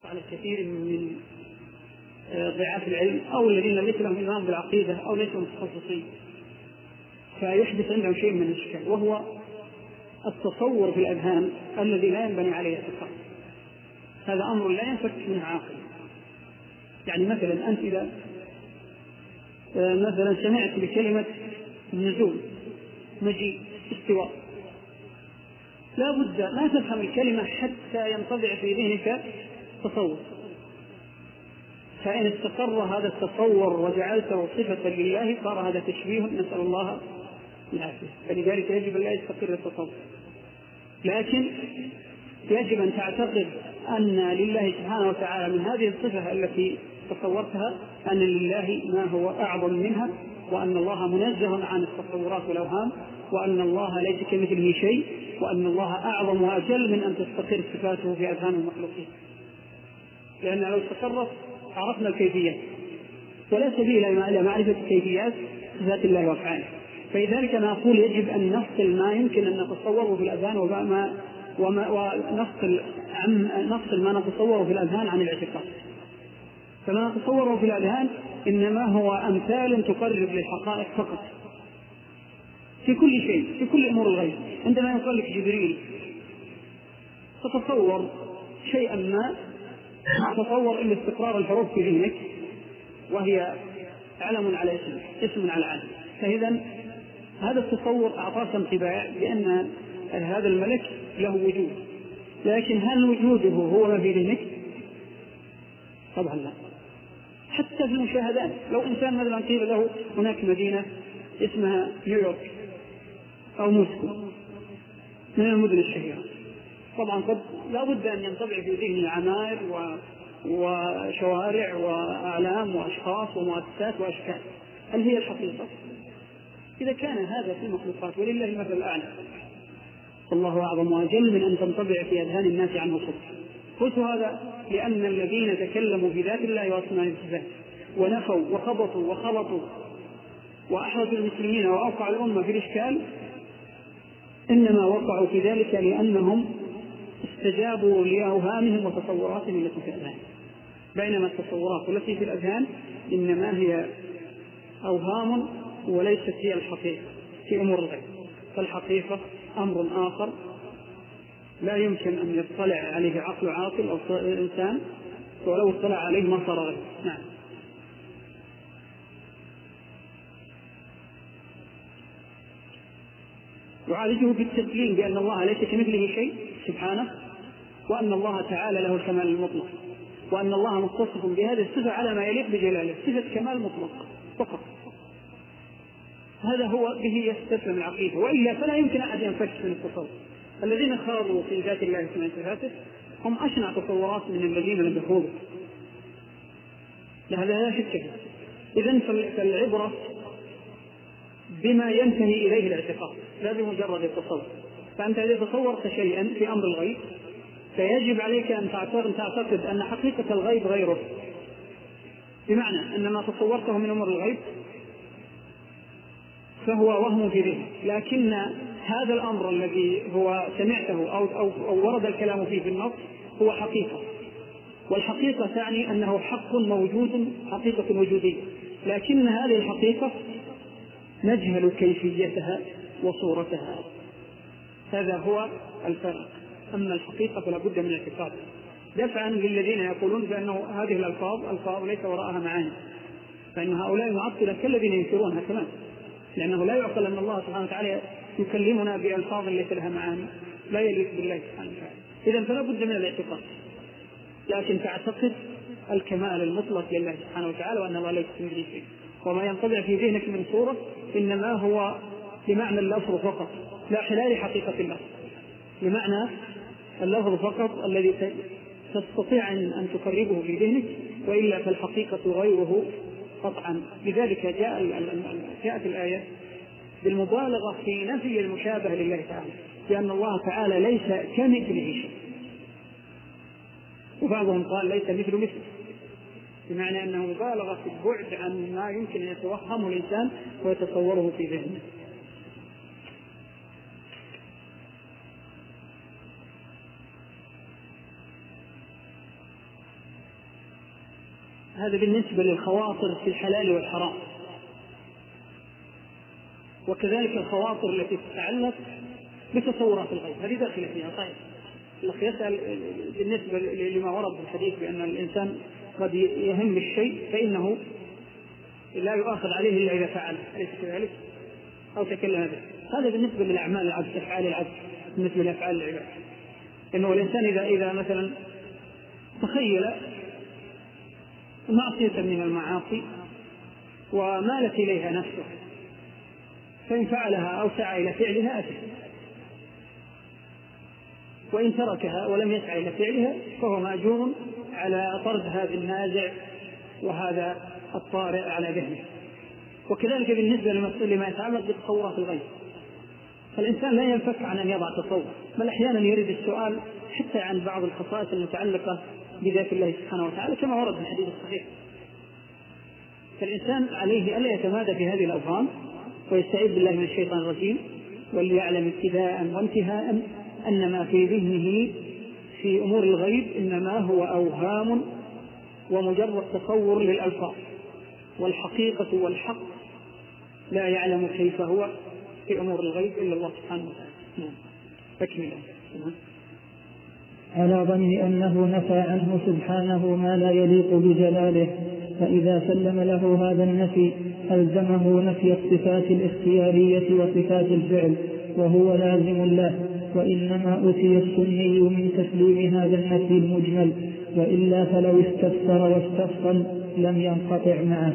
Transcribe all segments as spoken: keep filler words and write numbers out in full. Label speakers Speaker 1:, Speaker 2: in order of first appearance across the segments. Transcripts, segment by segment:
Speaker 1: على كثير من ضعاف العلم أو الذين ليس لهم إمام بالعقيدة أو ليسوا متخصصين، فيحدث عندهم شيء من الإشكال، وهو التصور في الأذهان الذي لا ينبني عليه اعتقاد. هذا أمر لا ينفك منه عاقل. يعني مثلا أنت إذا مثلا سمعت بكلمة نزول، مجيء، استواء، لا بد ما تفهم الكلمة حتى ينطبع في ذهنك تصور. فإن استقر هذا التصور وجعلته صفة لله صار هذا تشبيه، نسأل الله العافية. فلذلك يجب أن لا يستقر التصور، لكن يجب أن تعتقد أن لله سبحانه وتعالى من هذه الصفة التي تصورتها أن لله ما هو أعظم منها، وأن الله منزه عن التصورات والأوهام، وأن الله ليس كمثله شيء، وأن الله أعظم وأجل من أن تستقر صفاته في أذهان المخلوقين. لأن لو استقرت عرفنا الكيفيات، ولا سبيل إلى معرفة كيفيات ذات الله وأفعاله. فلذلك أنا أقول يجب أن نفصل ما يمكن أن نتصوره في الأذهان وما وما ونفصل عن نفصل ما نتصوره في الأذهان عن الاعتقاد. فما نتصوره في الأذهان إنما هو أمثال تقرب للحقائق فقط في كل شيء، في كل أمور الغيب. عندما يقول لك جبريل تتصور شيئا ما، تتصور إلا استقرار الحروف في ذهنك وهي علم على اسم، اسم على علم. فإذا هذا التصور أعطاك انطباع بأن هذا الملك له وجود، لكن هل وجوده هو ما في ذهنك؟ طبعا لا. حتى في المشاهدات، لو إنسان مثلا قيل له هناك مدينة اسمها نيويورك أو موسكو من المدن الشهيرة، طبعا قد لا بد أن ينطبع في ذهنه عماير وشوارع وأعلام وأشخاص ومؤسسات وأشكال. هل هي الحقيقة؟ إذا كان هذا في المخلوقات ولله المثل الأعلى، الله أعظم وأجل من أن تنطبع في أذهان الناس عنه صدق. قلت هذا لأن الذين تكلموا في ذات الله وأسماء وصفاته ونفوا وخبطوا وخلطوا وأحرجوا المسلمين وأوقعوا الأمة في الإشكال، إنما وقعوا في ذلك لأنهم استجابوا لأوهامهم وتصوراتهم التي في الأذهان، بينما التصورات التي في الأذهان إنما هي أوهام وليست هي الحقيقة في أمور الغيب. فالحقيقة أمر آخر لا يمكن أن يطلع عليه عقل عاقل أو إنسان، ولو اطلع عليه ما صار غيب. نعم. يعالجه بالتسليم بأن الله ليس كمثله شيء سبحانه، وأن الله تعالى له الكمال المطلق، وأن الله متصف بهذه الصفة على ما يليق بجلاله، صفة كمال مطلق فقط. هذا هو به يستسلم العقيدة، وإلا فلا يمكن أحد ينفك من التصور. الذين خاضوا في ذات الله سبحانه وتعالى هم أشنع تصورات من الذين لم يخوضوا، هذا لا شك فيه. إذن فالعبرة بما ينتهي إليه الاعتقاد لا بمجرد التصور. فأنت إذا تصورت شيئا في أمر الغيب فيجب عليك أن تعتقد أن حقيقة الغيب غيره، بمعنى أن ما تصورته من أمر الغيب فهو وهم في ذهنك، لكن هذا الأمر الذي هو سمعته أو, أو, أو ورد الكلام فيه في النص هو حقيقة، والحقيقة تعني أنه حق موجود، حقيقة وجودية، لكن هذه الحقيقة نجهل كيفيتها وصورتها. هذا هو الفرق. أما الحقيقة فلا بد من الاعتقاد، دفعا للذين يقولون بأنه هذه الألفاظ ألفاظ ليس وراءها معاني، فإن هؤلاء المعطلة كالذين ينكرونها كمان، لأنه لا يعقل أن الله سبحانه وتعالى يكلمنا بألفاظ ليس لها معاني، لا يليق بالله سبحانه وتعالى. إذن فلا بد من الاعتقاد، لكن تعتقد الكمال المطلق لله سبحانه وتعالى وأن الله ليس كمثله شيء، وما ينطبع في ذهنك من صورة إنما هو بمعنى اللفظ فقط، لا حلال حقيقة اللفظ، بمعنى اللفظ فقط الذي تستطيع أن تقربه في ذهنك، وإلا فالحقيقة غيره قطعا. لذلك جاء جاءت الآية بالمبالغة في نفي المشابه لله تعالى، لأن الله تعالى ليس كمثله شيء، وبعضهم قال ليس مثل مثله، بمعنى أنه مبالغة في البعد عن ما يمكن أن يتوهمه الإنسان ويتصوره في ذهنه. هذا بالنسبة للخواطر في الحلال والحرام. وكذلك الخواطر التي تتعلق بتصورات الغيب هذه داخلة فيها. طيب الأخ يسأل بالنسبة لما ورد في الحديث بأن الإنسان قد يهم الشيء فإنه لا يؤاخذ عليه إلا إذا فعل، أليس كذلك؟ أو تكلم به. هذا بالنسبة للأعمال العبد، أفعال العبد، بالنسبة لأفعال العباد، إنه الإنسان إذا إذا مثلا تخيل معصية من المعاصي ومالت إليها نفسه فإن فعلها أو سعى إلى فعلها أثم، وإن تركها ولم يسعى إلى فعلها فهو مأجور على طرد هذا النازع وهذا الطارئ على ذهنه. وكذلك بالنسبة لما يتعلق بتصورات الغيب، فالإنسان لا ينفك عن أن يضع تصور، بل أحيانا يريد السؤال حتى عن بعض الخصائص المتعلقة بذات الله سبحانه وتعالى كما ورد في الحديث الصحيح. فالإنسان عليه ألا يتمادى في هذه الأوهام ويستعيذ بالله من الشيطان الرجيم، وليعلم ابتداء وانتهاء أن ما في ذهنه في أمور الغيب إنما هو أوهام ومجرد تصور للألفاظ، والحقيقة والحق لا يعلم كيف هو في أمور الغيب إلا الله سبحانه وتعالى. أكمل.
Speaker 2: على ظن أنه نفى عنه سبحانه ما لا يليق بجلاله، فإذا سلم له هذا النفي ألزمه نفي الصفات الاختيارية وصفات الفعل، وهو لازم له، وإنما أتي السني من تسليم هذا النفي المجمل، وإلا فلو استفسر واستفصل لم ينقطع معه.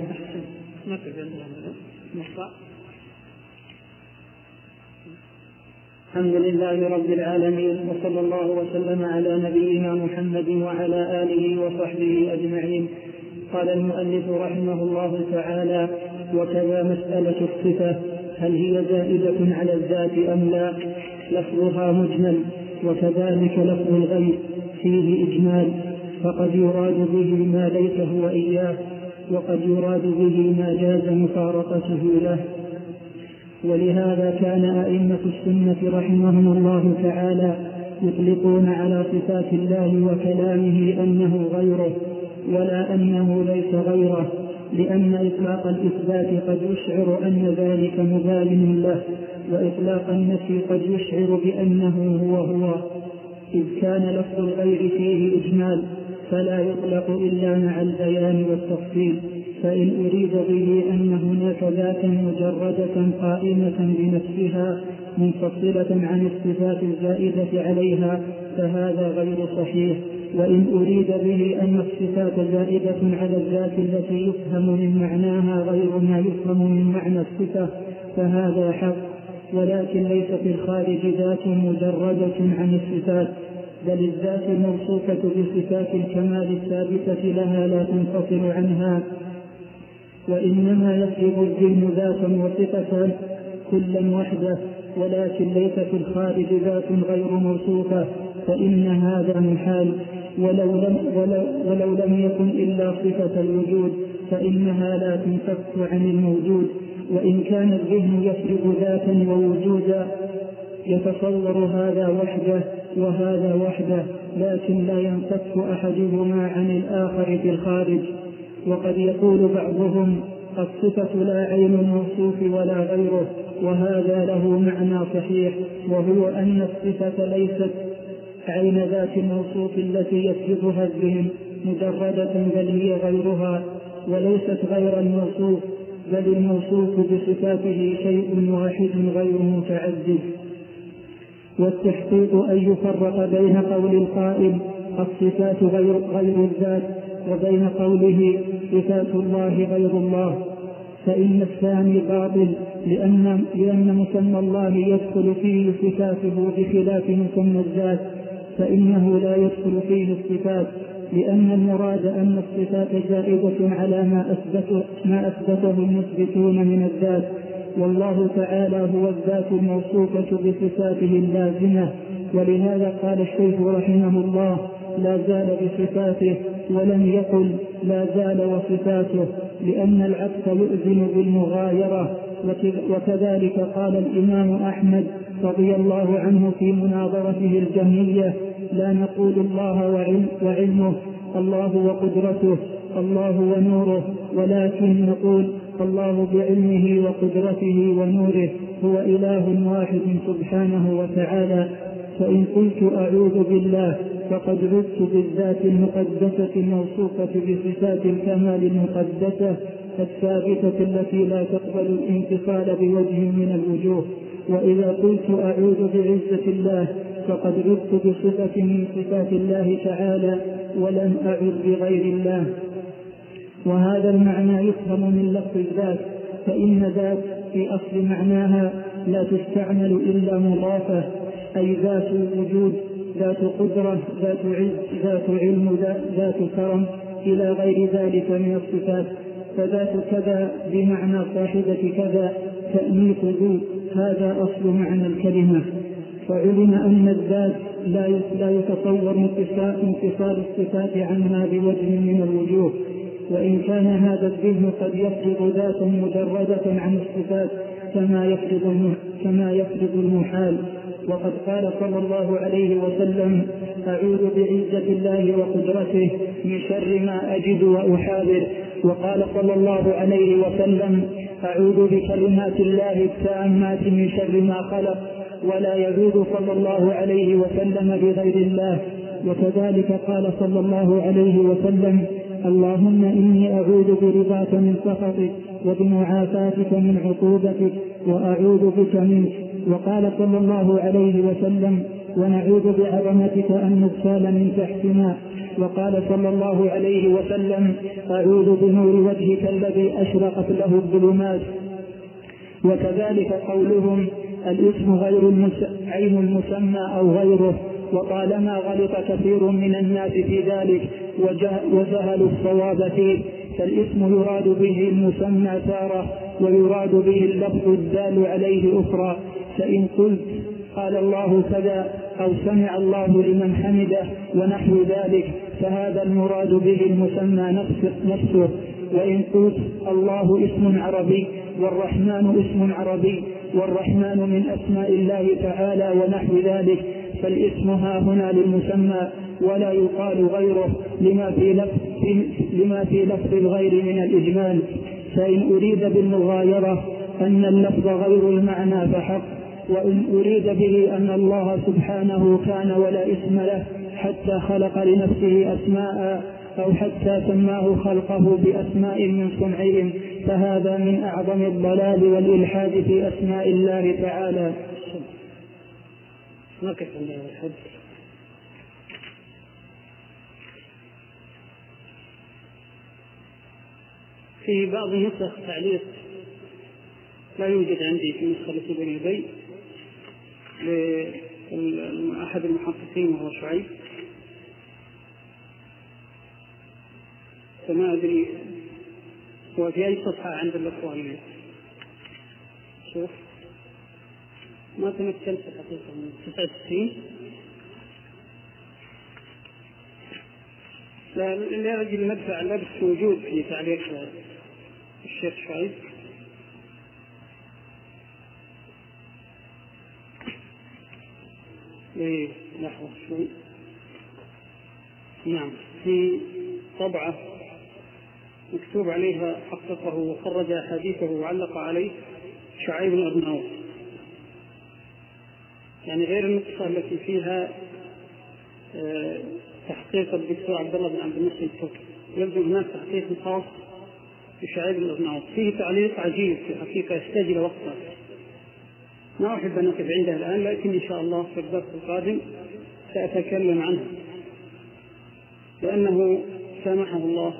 Speaker 2: الحمد لله رب العالمين، وصلى الله وسلم على نبينا محمد وعلى آله وصحبه أجمعين. قال المؤلف رحمه الله تعالى: وكذا مسألة الصفة هل هي زائدة على الذات أم لا؟ لفظها مجمل، وكذلك لفظ الغيب فيه إجمال، فقد يراد به ما ليس هو إياه، وقد يراد به ما جاز مفارقته له. ولهذا كان أئمة السنة رحمهم الله تعالى يطلقون على صفات الله وكلامه أنه غيره ولا أنه ليس غيره، لأن إطلاق الإثبات قد يشعر أن ذلك مباين له، وإطلاق النفي قد يشعر بأنه هو هو، إذ كان لفظ الغير فيه إجمال فلا يطلق إلا مع البيان والتفصيل. فإن أريد به أن هناك ذاتا مجردة قائمة بنفسها منفصلة عن الصفات الزائدة عليها فهذا غير صحيح، وإن أريد به أن الصفات زائدة على الذات التي يفهم من معناها غير ما يفهم من معنى الصفة فهذا حق، ولكن ليس في الخارج ذات مجردة عن الصفات، بل الذات الموصوفة بصفات الكمال الثابتة لها لا تنفصل عنها، وإنما يفرض الذهن ذاتا وصفة كلا وحده، ولكن ليس في الخارج ذات غير موصوفة، فإن هذا محال. ولو لم, ولو ولو لم يكن إلا صفة الوجود فإنها لا تنفك عن الموجود، وإن كان الذهن يفرض ذاتا ووجودا يتصور هذا وحده وهذا وحده، لكن لا ينفك أحدهما عن الآخر في الخارج. وقد يقول بعضهم الصفة لا عين الموصوف ولا غيره، وهذا له معنى صحيح، وهو أن الصفة ليست عين ذات الموصوف التي يفرضها الذهن مجردة، بل هي غيرها، وليست غير الموصوف، بل الموصوف بصفاته شيء واحد غير متعدد. والتحقيق أن يفرق بين قول القائل الصفات غير, غير الذات وبين قوله صفات الله غير الله، فإن الثاني باطل، لأن, لأن مسمى الله يدخل فيه صفاته بخلاف مسمى الذات، فإنه لا يدخل فيه الصفات، لأن المراد أن الصفات زائدة على ما أثبته, ما أثبته المثبتون من الذات، والله تعالى هو الذات الموصوفة بصفاته اللازمة. ولهذا قال الشيخ رحمه الله لا زال بصفاته، ولم يقل لا زال وصفاته، لأن العطف يؤذن بالمغايرة. وكذلك قال الإمام أحمد رضي الله عنه في مناظرته الجهمية لا نقول الله وعلمه الله وقدرته، الله ونوره، ولكن نقول الله بعلمه وقدرته ونوره هو إله واحد سبحانه وتعالى. فإن قلت أعوذ بالله فقد عذت بالذات المقدسة الموصوفة بصفات الكمال المقدسة الثابتة التي لا تقبل الانتقال بوجه من الوجوه. وإذا قلت أعوذ بعزة الله فقد عذت بصفة من صفات الله تعالى ولم أعذ بغير الله. وهذا المعنى يفهم من لفظ الذات، فإن ذات في أصل معناها لا تستعمل إلا مضافة، أي ذات وجود، ذات قدرة، ذات عز، ذات علم، ذات كرم، إلى غير ذلك من الصفات. فذات كذا بمعنى صاحبة كذا، تأنيث ذو، هذا أصل معنى الكلمة. فعلم أن الذات لا يتصور انفصال الصفات عنها بوجه من الوجوه، وإن كان هذا الذهن قد يفرض ذاتا مجردة عن الصفات كما يفرض كما يفرض المحال. وقد قال صلى الله عليه وسلم: أعوذ بعزة الله وقدرته من شر ما أجد وأحاذر. وقال صلى الله عليه وسلم: أعوذ بكلمات الله التامات من شر ما خلق. ولا يعوذ صلى الله عليه وسلم بغير الله. وكذلك قال صلى الله عليه وسلم: اللهم إني أعوذ برضاك من سخطك وبمعافاتك من عقوبتك وأعوذ بك منك. وقال صلى الله عليه وسلم: ونعوذ بعظمتك أن نغتال من تحتنا. وقال صلى الله عليه وسلم: أعوذ بنور وجهك الذي أشرقت له الظلمات. وكذلك قولهم: الاسم غير عين المسمى أو غيره. وطالما غلط كثير من الناس في ذلك وجهلوا الصواب فيه، فالاسم يراد به المسمى تارة ويراد به اللفظ الدال عليه أخرى. فإن قلت قال الله كذا أو سمع الله لمن حمده ونحو ذلك فهذا المراد به المسمى نفسه. وإن قلت الله اسم عربي والرحمن اسم عربي والرحمن من أسماء الله تعالى ونحو ذلك فالاسم ها هنا للمسمى ولا يقال غيره لما في لفظ, لما في لفظ الغير من الإجمال. فإن أريد بالمغايرة أن اللفظ غير المعنى فحق، وإن أريد به أن الله سبحانه كان ولا اسم له حتى خلق لنفسه أسماء أو حتى سماه خلقه بأسماء من صنعهم فهذا من أعظم الضلال والإلحاد في أسماء الله تعالى.
Speaker 1: نقف عند هذا الحد. في بعض نسخ تعليق لا يوجد عندي في نسخة التي بين يدي لأحد المحققين وهو شعيب، فما أدري هو في أي صفحة عند الأخوان. شوف ما تمكنت حقيقة من تسعة وستين لا أجل ندفع لبس موجود في تعليق الشيخ شعيب. إيه لحظة شوي. نعم في طبعة مكتوب عليها حققه وخرج حديثه وعلق عليه شعيب الأرناؤوط، يعني غير النسخة التي فيها أه تحقيق الدكتور عبد الله بن عبد المحسن التوكي. يبدو هناك تحقيق خاص بشعيب الأرناؤوط فيه تعليق عجيب في الحقيقة يستجل وقته، ما أحب أن أقف عنده الآن، لكن إن شاء الله في الدرس القادم سأتكلم عنه لأنه سامحه الله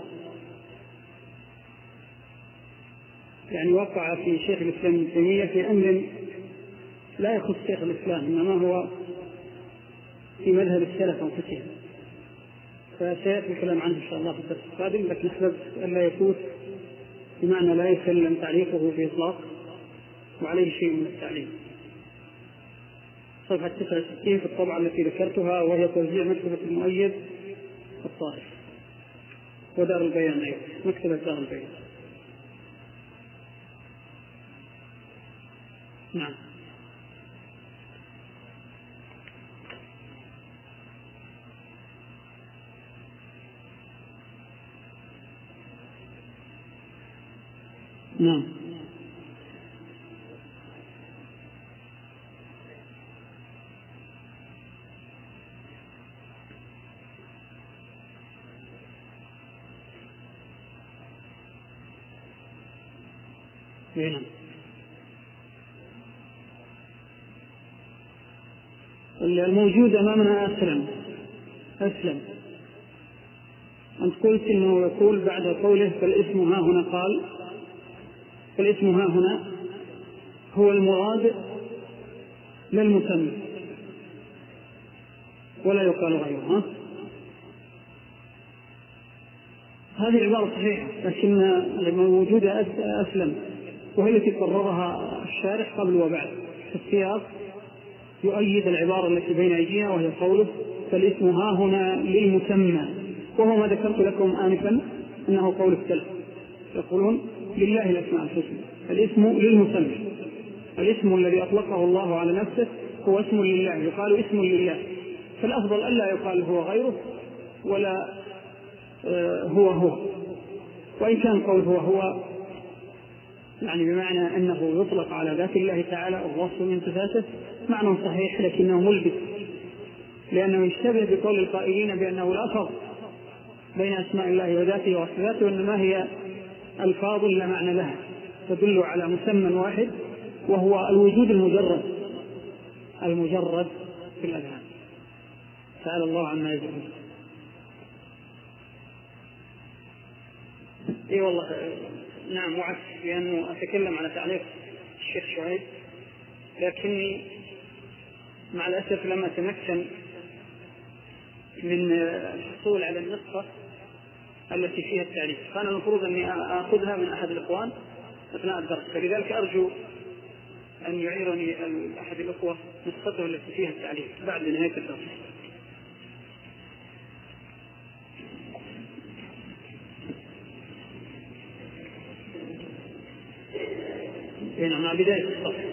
Speaker 1: يعني وقع في شيخ الإسلام ابن تيمية في أمر لا يخص شيخ الإسلام إنما هو في مذهب السلف أنفسهم، فسيأتي الكلام عنه إن شاء الله في الدرس القادم، لكن نحب أن لا يفوت بمعنى لا يسلم تعليقه بإطلاق وعليه شيء من التعليم. صفحة تسعة وستين في الطبعة التي ذكرتها وهي توزيع مكتبة المؤيد الطائف ودار البيان أيضا مكتبة دار البيان. نعم نعم. نعم. الموجود أمامنا أسلم أسلم أنت قلت إنه يقول بعد قوله فالاسم ها هنا قال فالاسم ها هنا هو المراد للمسمى ولا يقال غيره. ها؟ هذه العبارة صحيحة، لكن الموجود أسلم وهي التي قررها الشارح قبل وبعد في السياق يؤيد العبارة التي بين أيدينا وهي قوله فالاسم ها هنا للمسمى، وهو ما ذكرت لكم آنفا أنه قول السلف يقولون لله الأسماء الحسنى، الاسم للمسمى، الاسم الذي أطلقه الله على نفسه هو اسم لله، يقال اسم لله، فالأفضل ألا يقال هو غيره ولا هو هو، وإن كان قول هو هو يعني بمعنى أنه يطلق على ذات الله تعالى الوصف من صفاته معنى صحيح لكنه ملبس، لأنه يشتبه بقول القائلين بأنه لا فرق بين أسماء الله وذاته وصفاته، وإنما هي ألفاظ لا معنى لها تدل على مسمى واحد وهو الوجود المجرد المجرد في الأذهان. تعالى الله عما يزعمون. اي والله نعم وعد لأنه أتكلم على تعليق الشيخ شعيب، لكني مع الأسف لم أتمكن من الحصول على النسخة التي فيها التعليق، كان المفروض أني أخذها من أحد الإخوان أثناء الدرس، فلذلك أرجو أن يعيرني أحد الأخوة نسخته التي فيها التعليق بعد نهاية الدرس. هنا مع بداية الصف.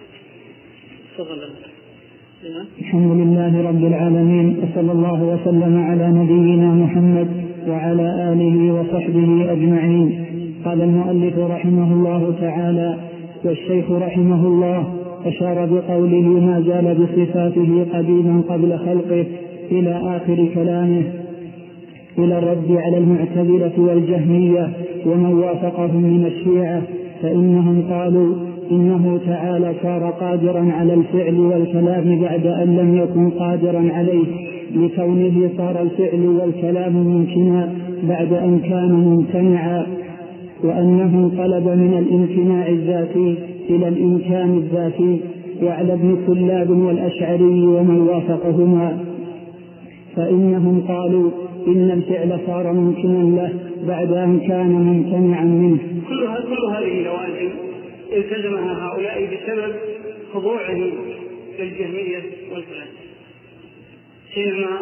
Speaker 2: الحمد لله رب العالمين، وصلى الله وسلم على نبينا محمد وعلى آله وصحبه أجمعين. قال المؤلف رحمه الله تعالى: والشيخ رحمه الله أشار بقوله ما زال بصفاته قديما قبل خلقه إلى آخر كلامه إلى الرد على المعتزلة والجهمية ومن وافقهم من الشيعة، فإنهم قالوا إنه تعالى صار قادرا على الفعل والكلام بعد أن لم يكن قادرا عليه، لكونه صار الفعل والكلام ممكنا بعد أن كان ممتنعا، وأنه انقلب من الامتناع الذاتي إلى الإمكان الذاتي. وعلى ابن كلاب والأشعري ومن وافقهما فإنهم قالوا إن الفعل صار ممكنا له بعد أن كان ممتنعا منه.
Speaker 1: كل هذه لوازم التزمها هؤلاء بسبب خضوعهم للجهمية والفلاسفة، حينما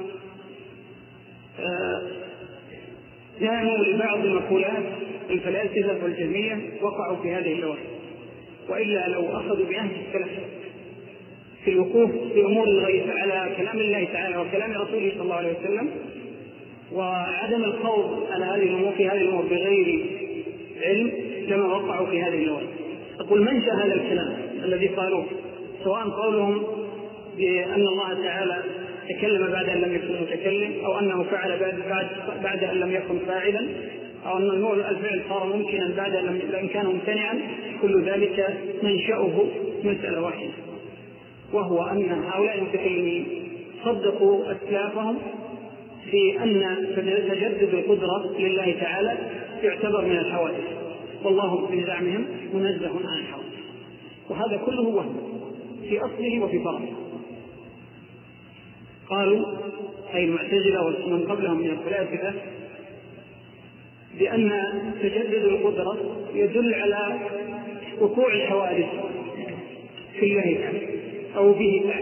Speaker 1: دعموا لبعض مقولات الفلاسفة والجهمية وقعوا في هذه اللوازم، وإلا لو أخذوا بعهد السلف في الوقوف في أمور الغيب على كلام الله تعالى وكلام رسوله صلى الله عليه وسلم وعدم الخوض على هذه الأمور في هذه الأمور بغير علم لما وقعوا في هذه اللوازم. أقول منشأ هذا الكلام الذي قالوه، سواء قولهم بأن الله تعالى تكلم بعد أن لم يكن متكلم، أو أنه فعل بعد, بعد, بعد أن لم يكن فاعلا، أو أن الفعل صار ممكنا بعد أن كان ممتنعا، كل ذلك منشأه مسألة واحدة، وهو أن هؤلاء المتكلمين صدقوا أسلافهم في أن تجدد القدرة لله تعالى يعتبر من الحوادث، والله بزعمهم منزه عن الحوادث، وهذا كله وهم في أصله وفي فرعه. قالوا أي المعتزلة ومن قبلهم من الفلاسفة بأن تجدد القدرة يدل على وقوع الحوادث في الله تعالى أو به تعالى،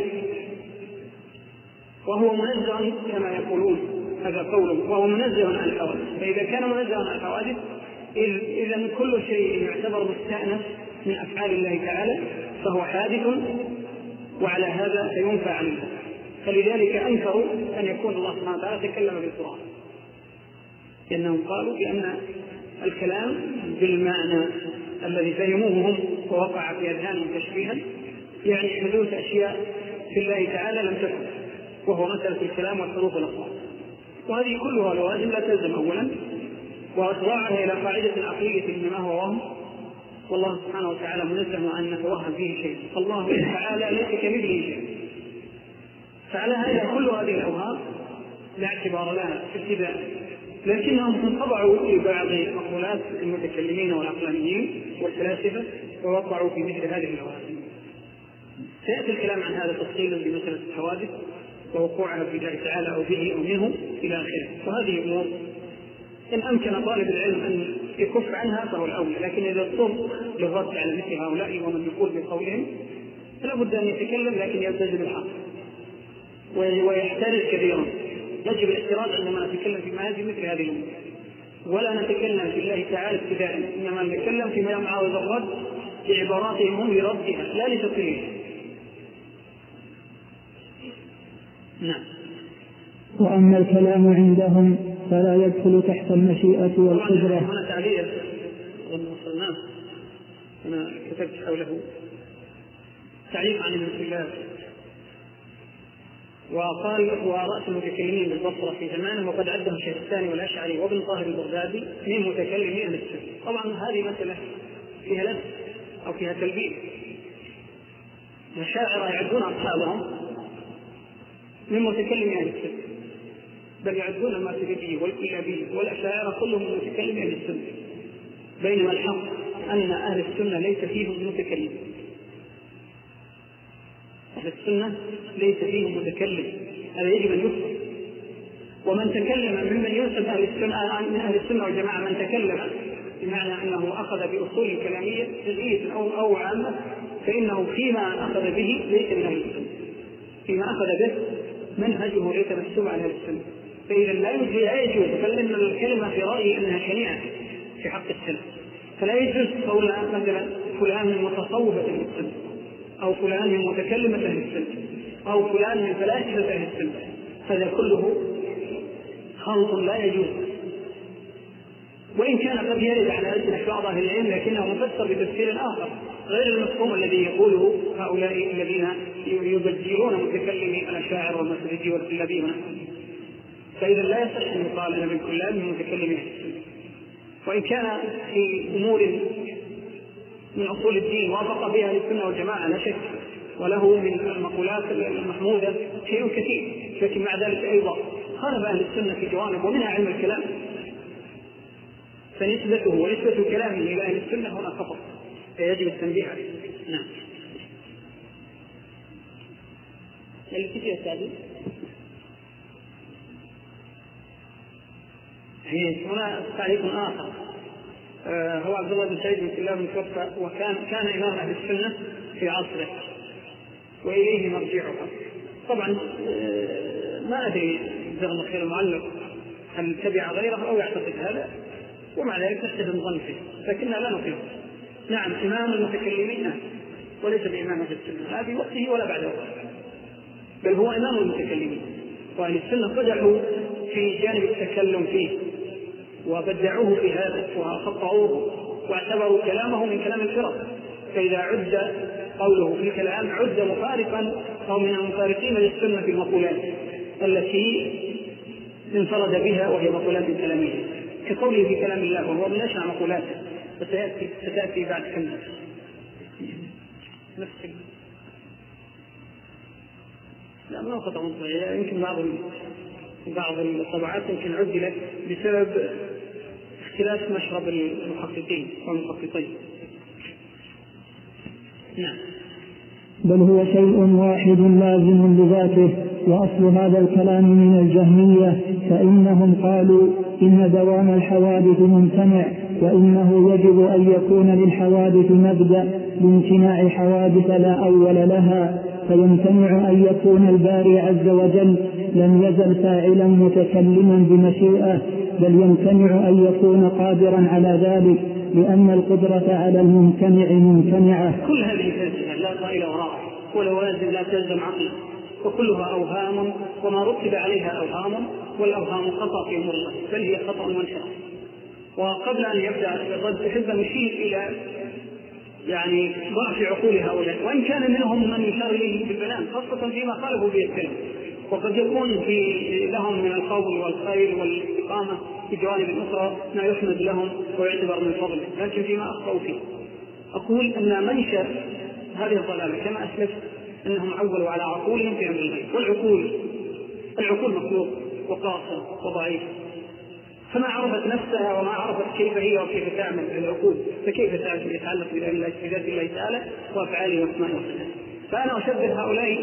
Speaker 1: وهو منزه كما يقولون، هذا قوله وهو منزه عن الحوادث. فإذا كان منزه عن الحوادث إذن كل شيء يعتبر مستأنف من أفعال الله تعالى فهو حادث، وعلى هذا سينفى عنه. فلذلك أنكروا أن يكون الله سبحانه وتعالى تكلم بالقرآن، لأنهم قالوا بأن الكلام بالمعنى الذي فهموه هم ووقع في أذهانهم تشبيها، يعني حدوث أشياء في الله تعالى لم تكن، وهو مسألة الكلام والحروف والأصوات. وهذه كلها لوازم لا تلزم أولا، وأتباعها إلى قاعدة عقلية إنما هو وهم، والله سبحانه وتعالى منزه أن نتوهم فيه شيء، الله تعالى ليس كمثله شيء. فعلى هذا كل هذه الأوهام لا اعتبار لها ابتداء، لكنهم انخضعوا لبعض مقولات المتكلمين والعقلانيين والفلاسفة ووقعوا في مثل هذه الأوهام. سيأتي الكلام عن هذا تفصيلا بمسألة الحوادث ووقوعها في الله تعالى أو به أو منه إلى آخره. وهذه أمور إن أمكن طالب العلم أن يكف عنها فهو الأولى، لكن إذا اضطر للرد على مثل هؤلاء ومن يقول بقولهم فلا بد أن يتكلم، لكن يلتزم الحق ويحترز كثيرا. يجب الاحتراز عندما نتكلم في مهاجم مثل هذه الأمور، ولا نتكلم في الله تعالى ابتداء، إنما نتكلم فيما يعاوز الرد بعباراتهم هم لردها لا لتقريرها. نعم.
Speaker 2: وأما الكلام عندهم فلا يدخل تحت المشيئة والقدرة.
Speaker 1: هنا تعليق وصلناه، أنا كتبت حوله تعليق عن ابن الله، وقال ورأس المتكلمين بالبصرة في زمانه وقد عده الشيخ الثاني والأشعري وابن طاهر البغدادي من متكلمي أهل السنة. طبعا هذه مسألة فيها لبس أو فيها تلبيس. الأشاعرة يعدون أصحابهم من متكلمي أهل السنة، بل يعدون الماتريدية والكلابية والأشاعرة كلهم من متكلمي أهل السنة، بينما الحق أن أهل السنة ليس فيهم متكلم. أهل السنة ليس فيهم متكلم، هذا يجب أن يفهم. ومن تكلم ممن ينسب أهل السنة من أهل السنة والجماعة من تكلم بمعنى أنه أخذ بأصول كلامية جزئية أو أو عامة، فإنه فيما أخذ به ليس من أهل السنة، فيما أخذ به منهجه ليس مسلوب عن أهل السنة. فإذا لا يجوز فلأن الكلمة في رأيي أنها شنيعة في حق السنة، فلا يجوز قول مثلا فلان من متصوفة أهل السنة، أو فلان من متكلمة أهل السنة، أو فلان من فلاسفة أهل السنة. هذا كله خلط لا يجوز، وإن كان قد يرد على ألسنة بعض أهل العلم لكنه مفسر بتفسير آخر غير المفهوم الذي يقوله هؤلاء الذين يبجلون متكلمي الأشاعرة والماتريدية والكلابية. فإذا لا يصح أن يقال أن ابن كلاب من متكلمي أهل السنة، وإن كان في أمور من أصول الدين وافق بها أهل السنة والجماعة لا شك، وله من المقولات المحمودة شيء كثير، لكن مع ذلك أيضا خالف أهل السنة في جوانب ومنها علم الكلام، فنسبته ونسبة كلامه إلى أهل السنة هنا خطأ، فيجب التنبيه عليه. نعم. التي فيها التعديل هنا تعليق آخر. آه هو عبد الله بن سعيد بن كلاب متوفى، وكان كان إمام أهل السنة في عصره وإليه مرجعها. طبعا آه ما أدري جزاه الله خير المعلق هل تبع غيره أو يعتقد هذا، ومع ذلك نستخدم ظن فيه، لكننا لا نقيم. نعم إمام المتكلمين وليس بإمام أهل السنة لا في وقته ولا بعد وقته، بل هو إمام المتكلمين، وأهل السنة قدحوا في جانب التكلم فيه وبدعوه في هذا وخطأوه واعتبروا كلامه من كلام الفرق. فإذا عد قوله في الكلام عد مفارقا أو من المفارقين للسنة في المقولات التي انفرد بها وهي مقولات كلامية، كقوله في كلام الله وهو من أشنع مقولاته، فتأتي, فتأتي بعد كم نفس لا ما خطأ مطلع، يمكن بعض بعض الطبعات يمكن عدلت بسبب اختلاف مشرب المحققين والمحققين. نعم.
Speaker 2: بل هو شيء واحد لازم لذاته. وأصل هذا الكلام من الجهمية، فإنهم قالوا إن دوام الحوادث ممتنع، وإنه يجب أن يكون للحوادث مبدأ لامتناع حوادث لا أول لها، فيمتنع أن يكون الباري عز وجل لم يزل فاعلا متكلما بمشيئة، بل يمتنع أن يكون قادرا على ذلك، لأن القدرة على الممتنع ممتنعة.
Speaker 1: كل هذه فلسفة لا طائل وراء ولوازم لا تلزم عقل، وكلها أوهام وما رتب عليها أوهام، والأوهام خطأ في أمور الله، بل هي خطأ وانحراف. وقبل أن يبدأ الرد أحب أن أشير إلى يعني ضعف عقول هؤلاء، وإن كان منهم من يشار إليه بالبنان خاصة فيما خالفوا به الكلام، وقد يكون في لهم من الفضل والخير والاستقامة في جوانب أخرى ما يحمد لهم ويعتبر من فضله، لكن فيما أخطأوا فيه أقول أن منشأ هذه الضلالة كما أسلفت أنهم عولوا على عقولهم في أمر الغيب، والعقول العقول مخلوق وقاصر وضعيف، فما عرفت نفسها وما عرفت كيف هي وكيف تعمل العقول، فكيف يتعلق بذات الله تعالى وأفعاله وأسمائه وصفاته. فأنا أشبه هؤلاء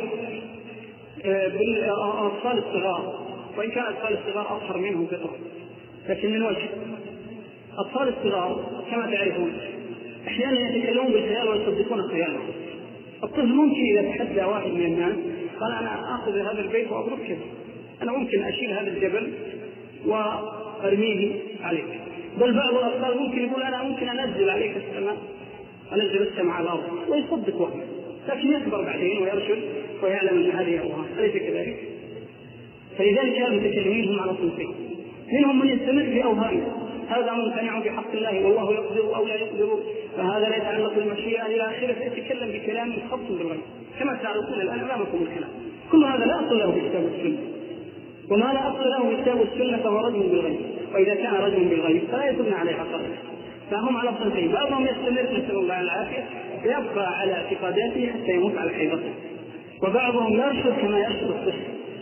Speaker 1: بالأطفال الصغار، وإن كان الأطفال الصغار أطهر منهم فطرة، لكن من وجه الأطفال الصغار كما تعرفون أحيانا يتكلمون بالخيال ويصدقون خياله. الطفل ممكن إذا تحدى واحد من الناس قال أنا آخذ هذا البيت وأضرب كذا، أنا ممكن أشيل هذا الجبل وأرميه عليك، بل بعض الأطفال ممكن يقول أنا ممكن أنزل عليك السماء، أنزل السماء على الأرض، ويصدق واحد، لكن يكبر بعدين ويرشد ويعلم أن هذه أوهام، أليس كذلك؟ فلذلك المتكلمين هم على صنفين، منهم من يستمر في أوهامه هذا ممتنع بحق الله والله يقدر أو لا يقدر، فهذا لا يتعلق بالمشيئة إلى آخره، فيتكلم بكلام خاص بالغيب كما تعرفون الآن أمامكم الكلام. كل هذا لا أصل له في الكتاب والسنة، وما لا أصل له في الكتاب والسنة فهو رجم بالغيب، وإذا كان رجم بالغيب فلا يتبنى عليه حقائق. فهم على صنفين، بعضهم يستمر نسأل الله العافية ويبقى على اعتقاداته حتى يموت على حيضته، وبعضهم يرشد كما يرشد الطفل،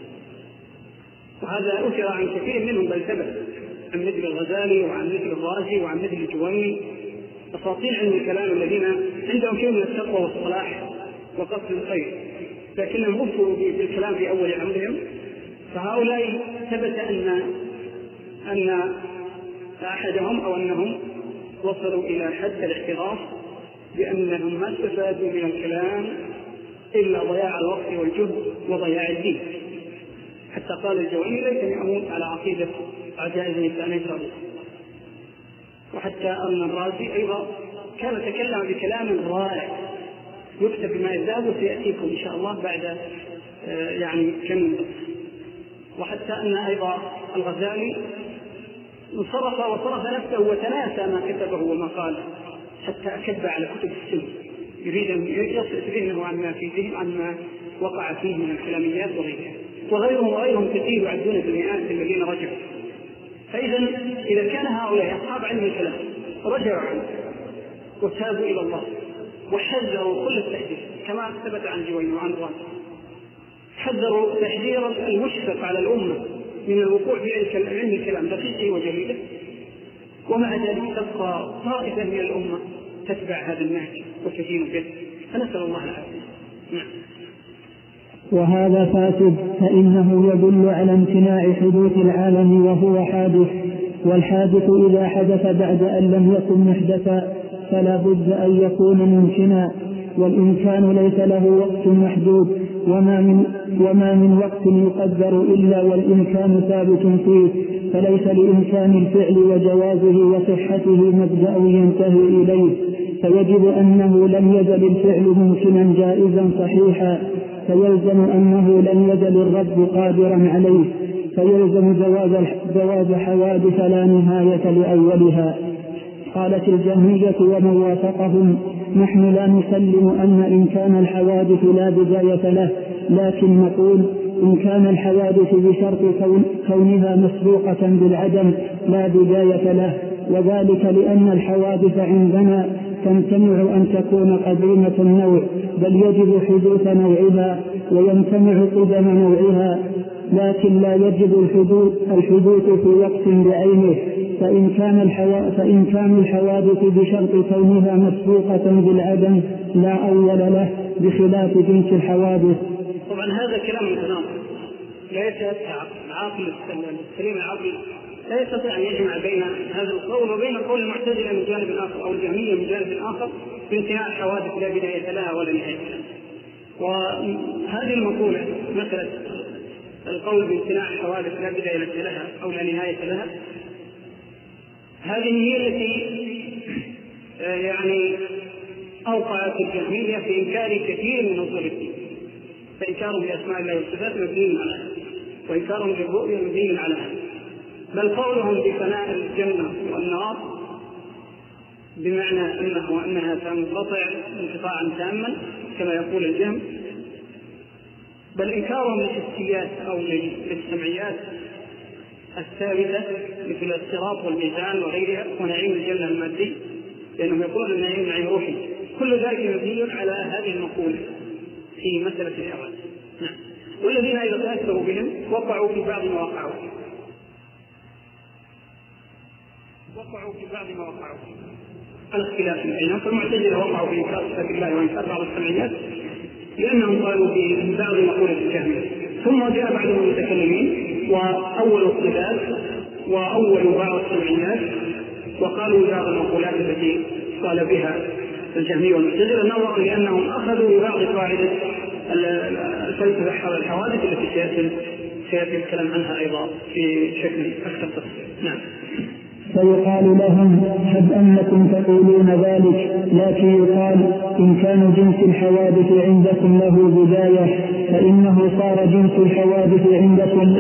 Speaker 1: وهذا أثر عن كثير منهم بل ثبت، عن مثل الغزالي وعن مثل الرازي وعن مثل الجويني، أساطين علم الكلام الذين عندهم شيء من التقوى والصلاح وقصد الخير، لكنهم أبصروا بالكلام في أول أمرهم. فهؤلاء ثبت أن أن أحدهم أو أنهم وصلوا إلى حد الاحتراف بأنهم ما استفادوا من الكلام إلا ضياع الوقت والجهد وضياع الدين، حتى قال الجويني ليتني أموت على عقيدة عجائز الإنسان صالح. وحتى أن الرازي أيضا كان تكلم بكلام رائع يكتب بما يزداد وسيأتيكم إن شاء الله بعد يعني كم. وحتى أن أيضا الغزالي انصرف وصرف نفسه وتناسى ما كتبه وما قاله، حتى أكب على كتب السنة يريد أن يصرف ذهنه عما في ذهن عما وقع فيه من الكلاميات وغيرها، وغيرهم وغيرهم كثير يعدون بالمئات الذين رجعوا. فإذا إذا كان هؤلاء أصحاب علم الكلام رجعوا عنه وتابوا إلى الله وحذروا كل التحذير كما ثبت عن جويني وعن رازي، حذروا تحذيرا المشفق على الأمة من الوقوع في علم الكلام دقيقه وجليله، ومع ذلك تبقى طائفة من الأمة تتبع هذا النهج وتدين به، فنسأل الله العافية. نعم.
Speaker 2: وهذا فاسد، فإنه يدل على امتناع حدوث العالم وهو حادث، والحادث إذا حدث بعد أن لم يكن محدثا فلا بد أن يكون ممكنا، والإمكان ليس له وقت محدود، وما من, وما من وقت يقدر إلا والإمكان ثابت فيه، فليس لإمكان الفعل وجوازه وصحته مبدأ ينتهي إليه، فيجب أنه لم يزل الفعل ممكنا جائزا صحيحا، فيلزم أنه لم يزل الرب قادرا عليه، فيلزم جواز, جواز حوادث لا نهاية لأولها. قالت الجهمية ومن وافقهم: نحن لا نسلم أن إمكان الحوادث لا بداية له، لكن نقول إمكان الحوادث بشرط كون كونها مسبوقة بالعدم لا بداية له، وذلك لأن الحوادث عندنا تمتنع أن تكون قديمة النوع، بل يجب حدوث نوعها ويمتنع قدم نوعها، لكن لا يجب الحدوث, الحدوث في وقت بعينه، فإن كان, الحوا... فإن كان الحوادث بشرط كونها مسبوقة بالعدم لا أول له، بخلاف جنس الحوادث.
Speaker 1: طبعا هذا كلام متناقض لا يتأتى عاقل السليم العقل لا يستطيع أن يجمع بين هذا القول وبين قول المعتزلة من جانب آخر أو الجهمية من جانب آخر بامتناع الحوادث لا بداية لها ولا نهاية لها. وهذه المقولة مثلا القول بامتناع الحوادث لا بداية لها أو لا نهاية لها، هذه هي التي يعني أوقعت الجهمية في إنكار كثير من أصول الدين، فإنكارهم لأسماء الله والصفات مبني على هذا، وإنكارهم للرؤية مبني على هذا، بل قولهم بفناء الجنة والنار بمعنى أنه أنها تنقطع انقطاعا تاما كما يقول الجهم، بل إنكارهم للحسيات أو للسمعيات الثابتة مثل الصراط والميزان وغيرها ونعيم الجنة المادي، لأنهم يقولون النعيم نعيم روحي. كل ذلك مبني على هذه المقولة في مسألة الحوادث. نعم. والذين إذا تأثروا بهم وقعوا في بعض ما وقعوا وقعوا في بعض ما وقعوا الاختلاف بينهم. فالمعتزلة وقعوا في إنكار صفات الله وإنكار بعض السمعيات لأنهم قالوا في بعض مقولة الجهمية، ثم جاء بعض المتكلمين وأول الصفات وأول بعض السمعيات وقالوا بعض المقولات التي قال بها الجهمية والمعتزلة، نظرا لأنهم أخذوا ببعض قواعد الفلسفة حول الحوادث التي سيأتي سيأتي الكلام عنها أيضا في شكل أكثر تفصيل. نعم.
Speaker 2: فيقال لهم هب أنكم تقولون ذلك، لكن يقال إن كان جنس الحوادث عندكم له بداية فإنه صار جنس الحوادث عندكم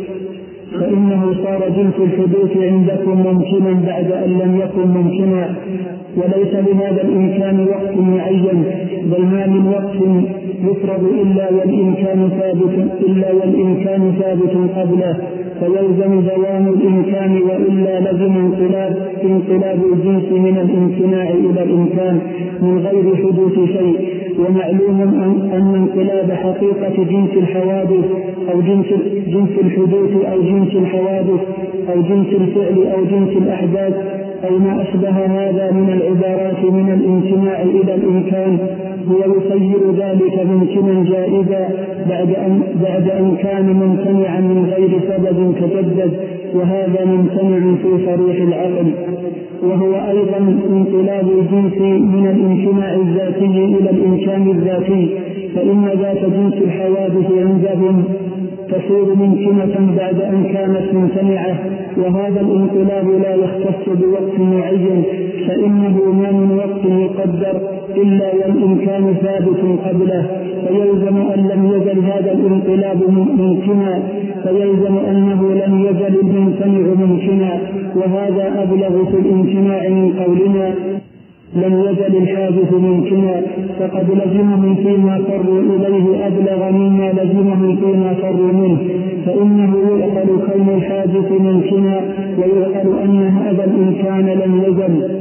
Speaker 2: فإنه صار جنس الحدوث عندكم ممكنا بعد أن لم يكن ممكنا، وليس لهذا الإمكان وقت معين، بل ما من وقت يفرض إلا والإمكان ثابت إلا والإمكان ثابت قبله، فيلزم دوام الإمكان، وإلا لزم انقلاب انقلاب الجنس من الامتناع إلى الإمكان من غير حدوث شيء. ومعلوم أن انقلاب حقيقة جنس الحوادث أو جنس, جنس الحدوث أو جنس الحوادث أو جنس الفعل أو جنس الأحداث أو ما أشبه هذا من العبارات من الامتناع إلى الإمكان هو يسير ذلك ممكنا جائزا بعد أن, بعد أن كان ممتنعا من غير سبب تجدد، وهذا ممتنع في صريح العقل. وهو أيضا انقلاب الجنس من الامتناع الذاتي إلى الإمكان الذاتي، فإن ذات جنس الحوادث عندهم تصير ممكنة بعد أن كانت ممتنعة، وهذا الانقلاب لا يختص بوقت معين، فإنه ما من وقت يقدر إلا والإمكان ثابت قبله، فيلزم أن لم يزل هذا الانقلاب ممكنا، فيلزم أنه لم يزل الممتنع ممكنا، وهذا أبلغ في الامتناع من قولنا لم يزل الحادث ممكنا، فقد لزمهم فيما فروا إليه أبلغ مما لزمهم فيما فروا منه، فإنه يعقل كون الحادث ممكنا، ويعقل أن هذا الإمكان لم يزل.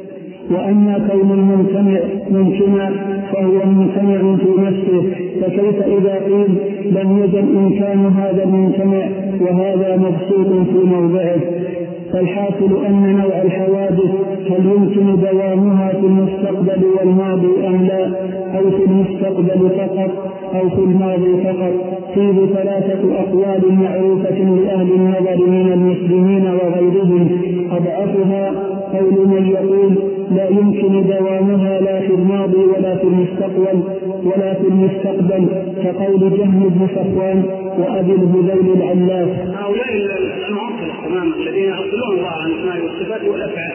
Speaker 2: وأما كون الممتنع ممكنا فهو ممتنع في نفسه، فكيف إذا قيل لم يزل إمكان هذا الممتنع وهذا مبسوط في موضعه؟ فالحاصل أن نوع الحوادث هل يمكن دوامها في المستقبل والماضي أم لا، أو في المستقبل فقط أو في الماضي فقط، فيه ثلاثة أقوال معروفة لأهل النظر من المسلمين وغيرهم، أضعفها قول من يقول لا يمكن دوامها لا في الماضي ولا في المستقبل ولا في المستقبل، كقول جهم بن صفوان وأبي الهذيل العلاف.
Speaker 1: هؤلاء المعطلة تماما الذين يعطلون الله عن الأسماء والصفات والأفعال،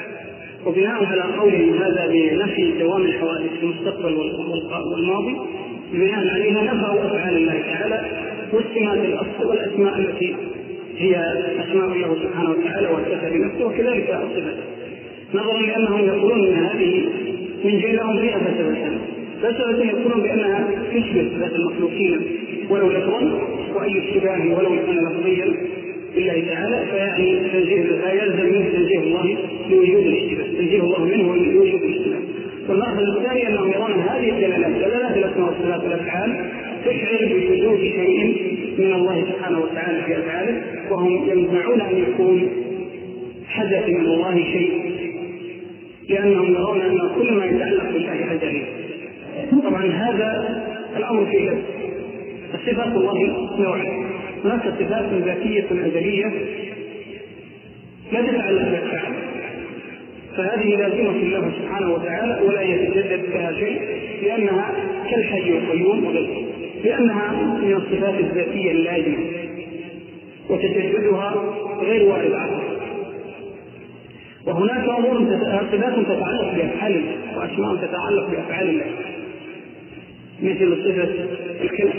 Speaker 1: وبناء على قولهم هذا بنفي دوام الحوادث في المستقبل والماضي بناء عليها نفوا أفعال الله تعالى والسمات الأصل والأسماء التي هي أسماء الله سبحانه وتعالى واتخذ بنفسه، وكذلك الصفات، نظرا لأنهم يقولون أن هذه من جيلهم فيها فلسفة فلسفة يقولون بأنها تشبه صفات المخلوقين ولو لفظا، وأي اشتباه ولو كان لفظيا لله تعالى فيعني تنزيه يلزم منه تنزيه الله لوجود الاشتباه، تنزيه الله منه لوجود الاشتباه. والمأخذ الثاني أنهم يرون هذه الدلالات دلالات الأسماء والصفات والأفعال تشعر بوجود شيء من الله سبحانه وتعالى في أفعاله، وهم يمنعون أن يكون حدث من الله شيء، لأنهم يرون أن كل ما يتعلق بالله أزلي. طبعا هذا الأمر فيه لك. الصفات الله نوعين، هناك صفات ذاتية أزلية لا تتعلق بالأفعال، فهذه لازمة الله سبحانه وتعالى ولا يتجدد بها شيء، لأنها كالحي والقيوم وغيره، لأنها من الصفات الذاتية اللازمة وتجددها غير وارد عنها. وهناك أمور صفات تتعلق بأفعال الله وأسماء تتعلق بأفعال الله، مثل صفة الكلام،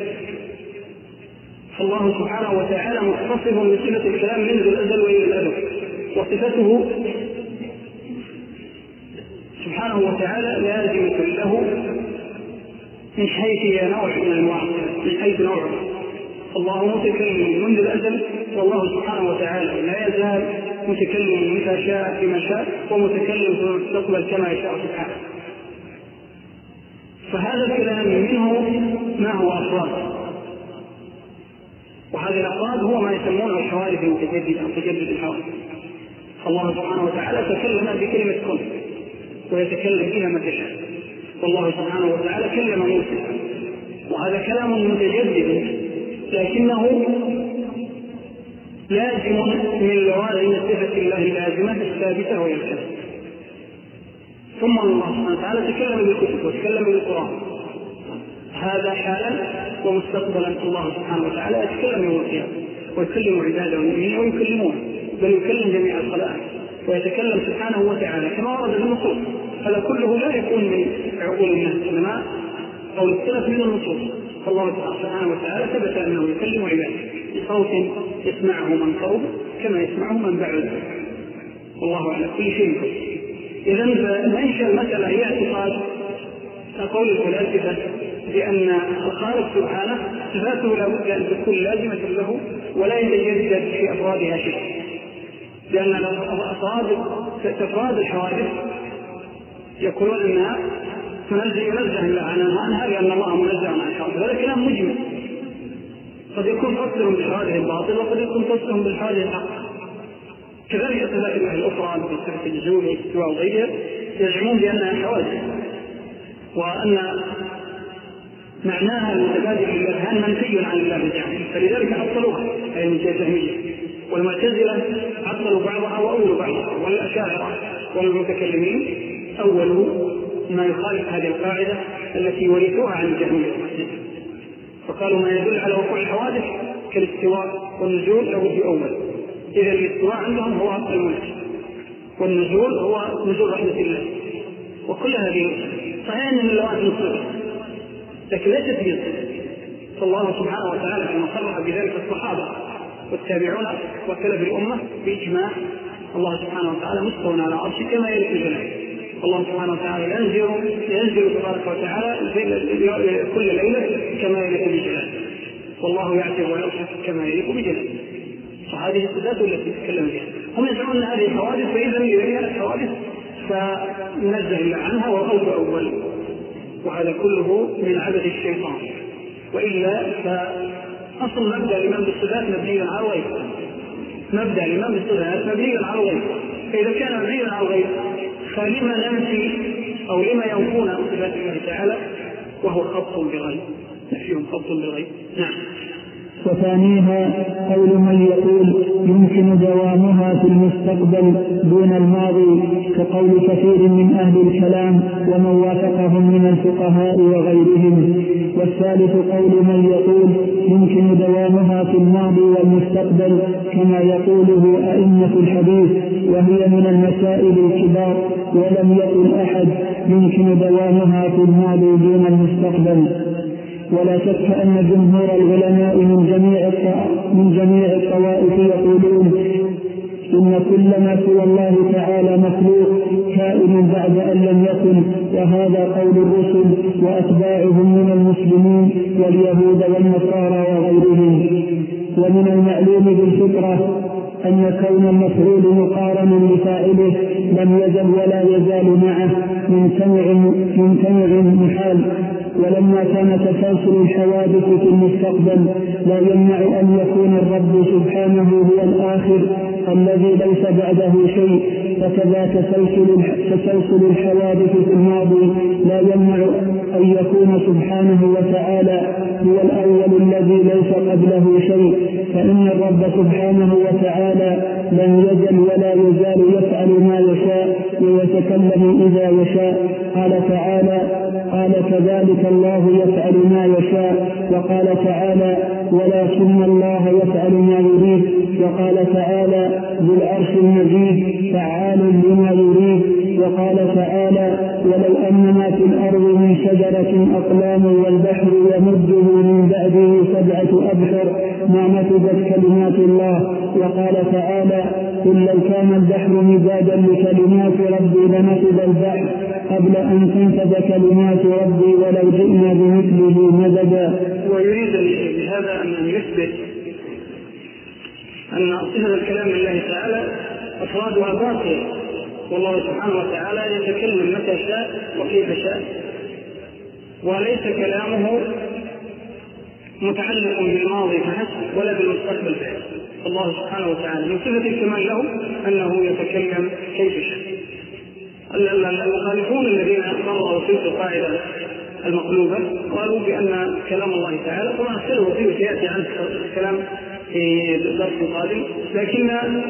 Speaker 1: فالله سبحانه وتعالى متصف بصفة الكلام منذ الأزل وإلى الأبد، وصفته سبحانه وتعالى لازمة له من حيث هي نوع من أنواع، من حيث نوعه. الله متكلم منذ الأزل، والله سبحانه وتعالى لا يزال متكلم متى شاء فيما شاء، ومتكلم في المستقبل كما يشاء سبحانه. فهذا الكلام منه ما هو أفراد، وهذه الأفراد هو ما يسمونه الحوادث المتجددة أو تجدد الحوادث. الله سبحانه وتعالى تكلم بكلمة كن ويتكلم بها متى شاء، والله سبحانه وتعالى كلم موسى، وهذا كلام متجدد لكنه لازم من لوازم صفة الله اللازمة الثابتة وهي الكلام. ثم الله سبحانه وتعالى تكلم بالكتب وتكلم بالقرآن، هذا حالا ومستقبلا. الله سبحانه وتعالى يتكلم يوم القيامة ويكلم عباده المؤمنين ويكلمون، بل يكلم جميع الخلائق ويتكلم سبحانه وتعالى كما ورد في النصوص. هذا كله لا يكون من عقول الناس انما او السلف من النصوص. فالله سبحانه وتعالى ثبت انه يكلم عباده بصوت يسمعه من قرب كما يسمعه من بعد، والله على كل شيء. اذا منشا المساله هي اعتقاد قول الفلاسفه بان الخالق سبحانه صفاته لا بد ان تكون لازمه له ولا يتجدد في افرادها شيء، لان افراد تفراد الحوادث يقولون انها تنزه ينزه الله عنها لان الله منزه عن الحوادث. هذا كلام مجمل، قد يكون قصدهم بالحوادث الباطل وقد يكون قصدهم بالحوادث الحق. كذلك صفات الله الاخرى مثل صفه النزول والاستواء وغيرها يزعمون بانها حوادث، وان معناها المتبادل للاذهان منفي عن الله تعالى، فلذلك عطلوها اي من الجهميه. والمعتزله عطلوا بعضها واولوا بعضها، والاشاعره والمتكلمين اولوا ما يخالف هذه القاعده التي ورثوها عن الجهميه، فقالوا ما يدل على وقوع الحوادث كالاستواء والنزول لابد اول. اذا الاستواء عندهم هو الملك، والنزول هو نزول رحمه الله، وكل هذه صحيح ان من لوازم الصفه لكن ليست بيد. فالله سبحانه وتعالى كما صرح بذلك الصحابه والتابعون وسلف الامه باجماع، الله سبحانه وتعالى مستوى على عرشه كما يليق بجلاله. الله سبحانه وتعالى ينزل ينزل تبارك وتعالى كل ليله كما يليق بجلاله، والله يعتب ويرشد كما يليق بجلاله. فهذه الصفات التي تتكلم بها. هم يزعمون ان هذه الحوادث، فاذا اذا كانت حوادث فننزه الله عنها واول اول، وهذا كله من عبث الشيطان. والا فاصل مبدا الامام بالصفات مبني على الغيب، مبدا الامام بالصفات مبني على الغيب، فاذا كان مبنيا على الغيب فلما ننفي او لما ينفون صفات الله تعالى وهو خبط بالغيب، نفيهم خبط بالغيب. نعم.
Speaker 2: وثانيها قول من يقول يمكن دوامها في المستقبل دون الماضي كقول كثير من أهل الكلام ومن وافقهم من الفقهاء وغيرهم. والثالث قول من يقول يمكن دوامها في الماضي والمستقبل كما يقوله أئمة الحديث، وهي من المسائل الكبار، ولم يقل أحد يمكن دوامها في الماضي دون المستقبل. ولا شك أن جمهور العلماء من جميع من جميع الطوائف يقولون إن كل ما سوى الله تعالى مخلوق كائن بعد أن لم يكن، وهذا قول الرسل وأتباعهم من المسلمين واليهود والنصارى وغيرهم. ومن المعلوم بالفطرة أن كون المفعول مقارنا لفاعله لم يزل ولا يزال معه ممتنع ممتنع محال. ولما كان تسلسل الحوادث في المستقبل لا يمنع أن يكون الرب سبحانه هو الآخر الذي ليس بعده شيء، فكذا تسلسل تسلسل الحوادث في الماضي لا يمنع أن يكون سبحانه وتعالى هو الأول الذي ليس قبله شيء، فإن الرب سبحانه وتعالى لم يزل ولا يزال يفعل ما يشاء ويتكلم إذا يشاء. قال تعالى قال كذلك الله يفعل ما يشاء، وقال تعالى ولكن الله يفعل ما يريد، وقال تعالى ذو العرش المجيد فعال لما يريد، وقال تعالى ولو أن ما في الأرض من شجرة أقلام والبحر يمده من بعده سبعة أبحر ما نفذت كلمات الله، وقال تعالى قل لو كان البحر مدادا لكلمات ربي لنفد البحر قبل أن تنفد كلمات ربي ولو جئنا بمثله مددا.
Speaker 1: ويريد بهذا أن يثبت أن صفة الكلام لله تعالى أفرادها باطلة، والله سبحانه وتعالى يتكلم متى شاء وكيف شاء، وليس كلامه متعلق بالماضي فحسب ولا بالمستقبل فحسب. الله سبحانه وتعالى من صفة الكمال له أنه يتكلم كيف شاء. المخالفون الذين مروا تلك القاعدة المقلوبة قالوا بأن كلام الله تعالى طبعا سره فيه سيأتي عن الكلام في درس قادم، لكن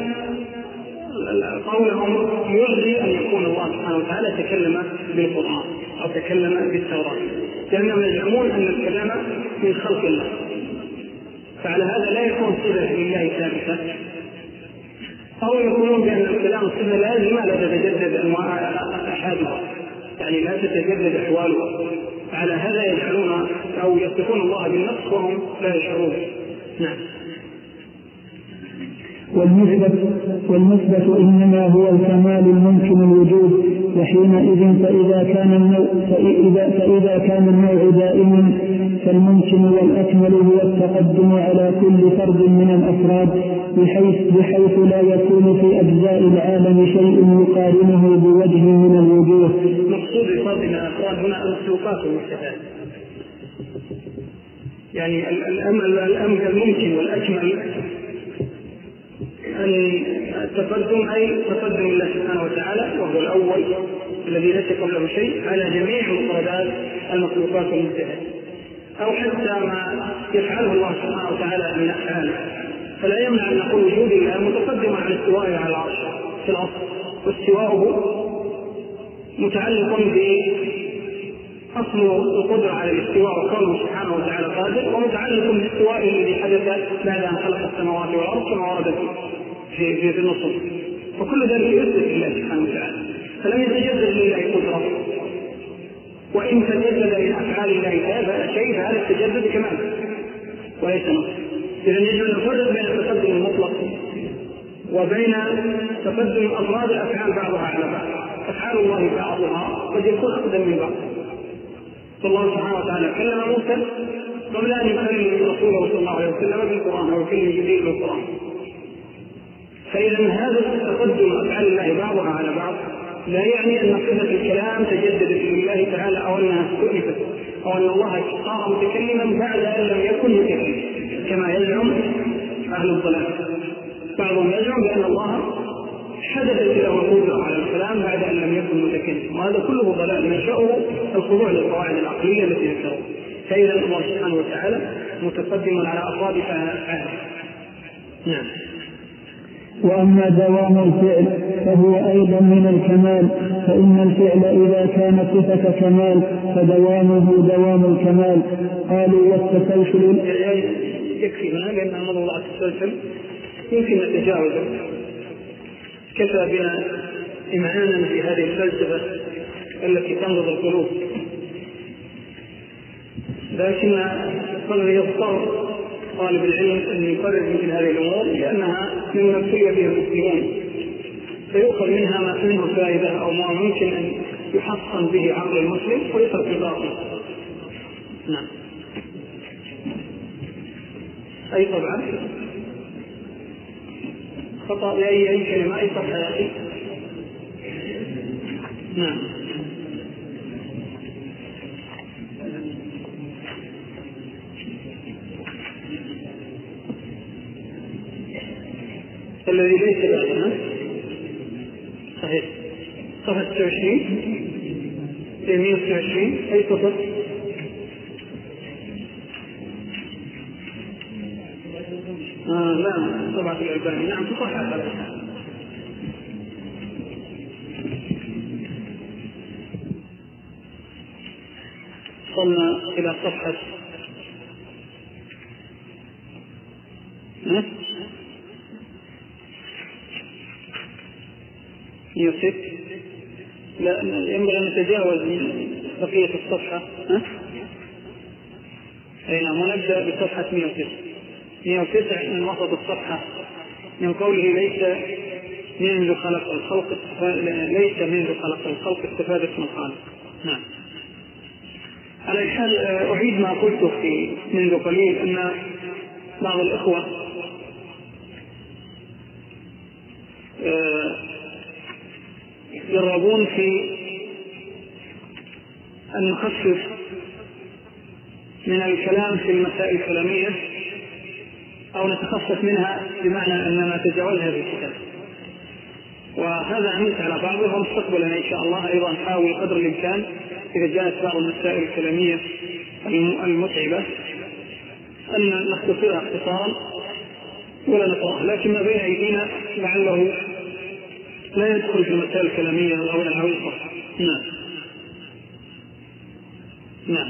Speaker 1: قولهم يرضي أن يكون الله سبحانه وتعالى تكلم بالقرآن أو تكلم بالتوراة، لأنهم يزعمون أن الكلام من خلق الله، فعلى هذا لا يكون صفة لله ثابتة، أو يقولون بأن الكلام صفة لازمة لا تتجدد أنواع أحادها، يعني لا تتجدد أحوالها، فعلى هذا يجعلون أو يصفون الله بالنقص وهم لا يشعرون. نعم.
Speaker 2: والمثبت, والمثبت إنما هو الكمال الممكن الوجود، وحينئذ فإذا كان النوع, فإذا, فإذا كان النوع دائما فالممكن والأكمل هو التقدم على كل فرد من الأفراد بحيث, بحيث لا يكون في أجزاء العالم شيء يقارنه بوجه من الوجوه.
Speaker 1: مقصود فرد من الأفراد هنا المخلوقات المستفاد، يعني الأمر الممكن والأكمل التقدم أي تقدم الله سبحانه وتعالى وهو الأول الذي ليس قبله شيء على جميع مفردات المخلوقات المنتهية، أو حتى ما يفعله الله سبحانه وتعالى من أفعاله، فلا يمنع أن نقول وجود الله متقدم على استوائه على العرش في الأصل، واستواؤه متعلق بأصل القدرة على الاستواء وكونه سبحانه وتعالى قادر، ومتعلق باستوائه الذي حدث بعد أن خلق السماوات والأرض كما ورد في في في النصوص، فكل ذلك يثبت لله سبحانه وتعالى، فلم يتجدد لله قدرة، وإن تجدد من أفعال الله هذا شيء فهذا التجدد كمال وليس نقص. إذا يجب أن نفرق بين التقدم المطلق وبين تقدم أفراد الأفعال بعضها على بعض. أفعال الله بعضها قد يكون أقدم من بعض، فالله سبحانه وتعالى كلم موسى قبل أن يكلم رسوله صلى الله عليه وسلم بالقرآن أو يكلم جبريل بالقرآن، فإذا هذا التقدم أفعال الله بعضها على بعض لا يعني أن صفة الكلام تجددت لله تعالى أو أنها استؤنفت أو أن الله صار متكلما بعد أن لم يكن متكلما كما يزعم أهل الضلال. بعضهم يزعم بأن الله حدثت له القدرة على الكلام بعد أن لم يكن متكلما، وهذا كله ضلال منشأه الخضوع للقواعد العقلية التي ذكرها. فإذا الله سبحانه وتعالى متقدم على أفراد أفعاله. نعم.
Speaker 2: وأما دوام الفعل فهو أيضا من الكمال، فإن الفعل إذا كان صفة كمال فدوامه دوام الكمال. قالوا والتسلسل
Speaker 1: يكفي هنا لأن موضوع التسلسل يمكن نتجاوزه، كفى بنا إمعانا في هذه الفلسفة التي تنبض القلوب، لكن قد يضطر طالب العلم أن يقرر مثل هذه الأمور لأنها مما ابتلي به المسلمون، فيؤخذ منها ما منه فائدة أو ما ممكن أن يحصن به عقل المسلم ويترك الباقي. نعم. أي طبعا خطأ لأي أي كلمة أي صفحة يا أخي. نعم. الذي ليس بعدها صحيح صفحة ستة وعشرين مئة وستة وعشرين أي صفحة؟ آه لا طبعة الألباني. نعم تصحح على وصلنا إلى صفحة يوسف. لا ينبغي أن نتجاوز من بقية الصفحة. ها؟ أي نعم. ونبدأ بصفحة مئة وتسعة. مئة وتسعة من وسط الصفحة من قوله ليس منذ خلق الخلق ليس منذ خلق الخلق استفادت من الخالق. نعم. على الحال أعيد ما قلته في منذ قليل أن بعض الإخوة يرغبون في أن نخفف من الكلام في المسائل الكلامية أو نتخفف منها بمعنى أننا نتجاوزها في الكتاب، وهذا عملت على بعضه، ومستقبلا إن شاء الله أيضا نحاول قدر الإمكان إذا جاءت بعض المسائل الكلامية المتعبة أن نختصرها اختصارا ولا نطرحها، لكن ما بين أيدينا لعله لا يدخل في المسائل الكلامية أو العويصة. نعم نعم.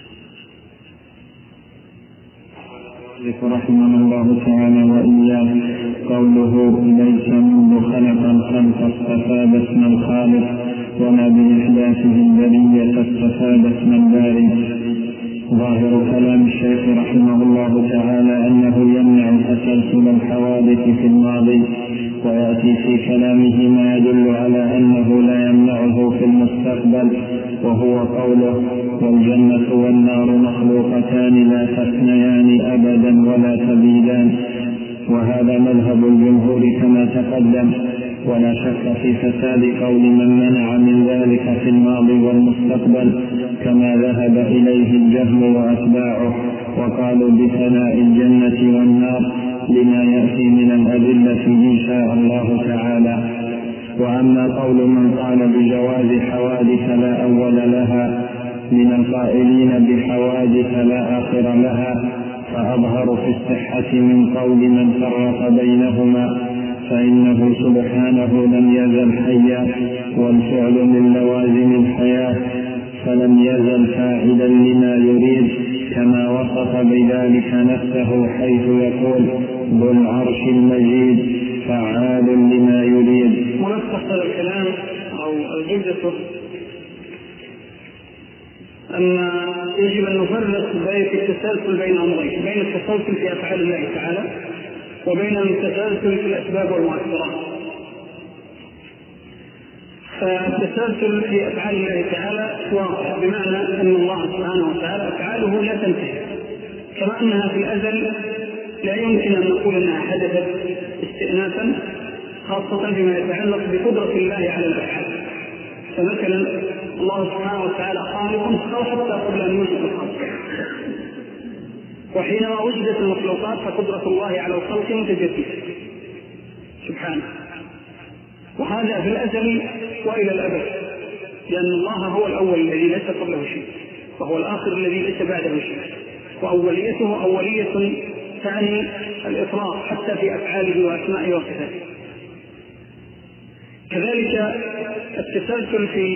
Speaker 3: رحمه الله تعالى وإياه قوله ليس منذ خلق الخلق استفاد اسم الخالق وما بإحداثه البرية استفاد اسم الباري. ظاهر كلام الشيخ رحمه الله تعالى أنه يمنع تسلسل الحوادث في الماضي، ويأتي في كلامه ما يدل على أنه لا يمنعه في المستقبل، وهو قوله والجنة والنار مخلوقتان لا تفنيان أبدا ولا تبيدان. وهذا مذهب الجمهور كما تقدم، ولا شك في فساد قول من منع من ذلك في الماضي والمستقبل، كما ذهب إليه الجهم وأتباعه وقالوا بثناء الجنة والنار لما يأتي من الأدلة إن شاء الله تعالى. وأما قول من قال بجواز حوادث لا أول لها من القائلين بحوادث لا آخر لها فأظهر في الصحة من قول من فرق بينهما، فإنه سبحانه لم يزل حيا والفعل من لوازم الحياة، فلم يزل فاعلا لما يريد، كما وصف بذلك نفسه حيث يقول ذو العرش المجيد فعال لما يريد.
Speaker 1: ملخص هذا الكلام أو الجملة أن يجب أن نفرق بين التسلسل بين أمرين، بين التسلسل في أفعال الله تعالى وبين التسلسل في الأسباب والمؤثرات. فالتسلسل في أفعال الله تعالى واضح، بمعنى أن الله سبحانه وتعالى أفعاله لا تنتهي، كما أنها في الأزل لا يمكن أن نقول أنها حدثت استئنافا، خاصة فيما يتعلق بقدرة الله على الأفعال. فمثلا الله سبحانه وتعالى خالق أو حتى قبل أن يوجد الخلق، وحينما وجدت المخلوقات فقدرة الله على الخلق متجددة سبحانه، وهذا في الأزل وإلى الأبد، لأن الله هو الأول الذي ليس قبله شيء، وهو الآخر الذي ليس بعده شيء، وأوليته أولية تعني الإطلاق حتى في أفعاله وأسمائه وصفاته. كذلك التسلسل في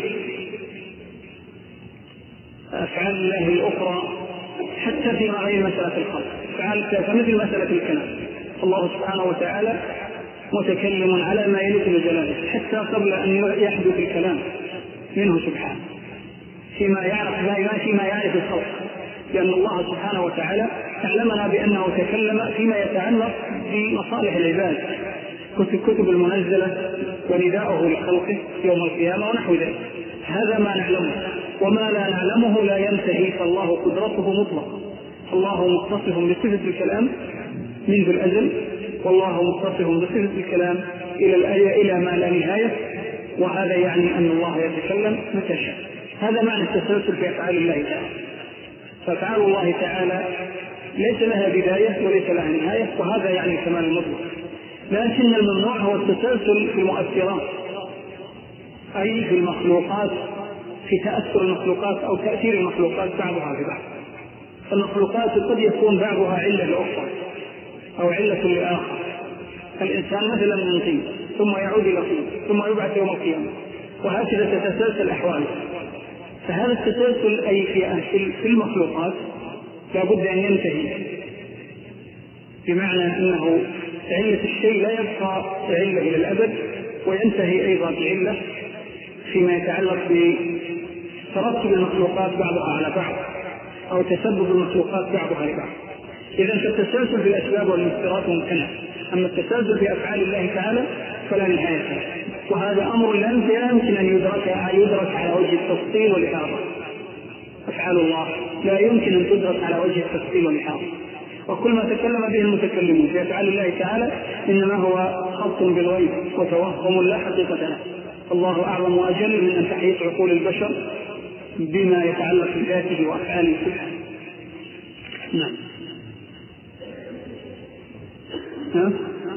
Speaker 1: أفعال الله الأخرى حتى في غير مسألة الخلق، فمثل مسألة الكلام، الله سبحانه وتعالى متكلم على ما يليق بجلاله حتى قبل أن يحدث الكلام منه سبحانه، فيما يعرف ما فيما يعرف الخلق، لأن الله سبحانه وتعالى علمنا بأنه تكلم فيما يتعلق بمصالح العباد، كتب المنزلة ونداؤه لخلقه يوم القيامة ونحو ذلك. هذا ما نعلمه، وما لا نعلمه لا ينتهي، فالله قدرته مطلقة. الله متصف بصفة الكلام منذ الأزل، والله متصف بصفة الكلام إلى الآية إلى ما لا نهاية، وهذا يعني أن الله يتكلم متى شاء. هذا معنى التسلسل في أفعال الله تعالى. فأفعال الله تعالى ليس لها بداية وليس لها نهاية، وهذا يعني الكمال المطلق. لكن الممنوع هو التسلسل في المؤثرات، أي في المخلوقات، في تأثر المخلوقات أو تأثير المخلوقات بعضها ببعض. فالمخلوقات قد يكون بعضها علة لأخرى أو علة لآخر. الإنسان مثلا من طين ثم يعود إلى طين ثم يبعث يوم القيامة، وهكذا تتسلسل أحواله. فهذا التسلسل أي في المخلوقات لابد أن ينتهي، بمعنى أنه علة الشيء لا يبقى علة إلى الأبد، وينتهي أيضا بعلة فيما يتعلق بترتب المخلوقات بعضها على بعض أو تسبب المخلوقات بعضها لبعض. إذن فالتسلسل في الأسباب والمؤثرات ممكنة، أما التسلسل في أفعال الله تعالى فلا نهاية له. وهذا أمر لا يمكن أن يدرك يدرك على وجه التفصيل والإحاطة. أفعال الله لا يمكن أن تدرك على وجه التفصيل والإحاطة، وكل ما تكلم به المتكلمون في أفعال الله تعالى إنما هو خط بالغيب وتوهم لا حقيقة له. الله أعظم وأجل من أن تحيط عقول البشر بما يتعلق بذاته وأفعاله سبحانه. نعم. ها؟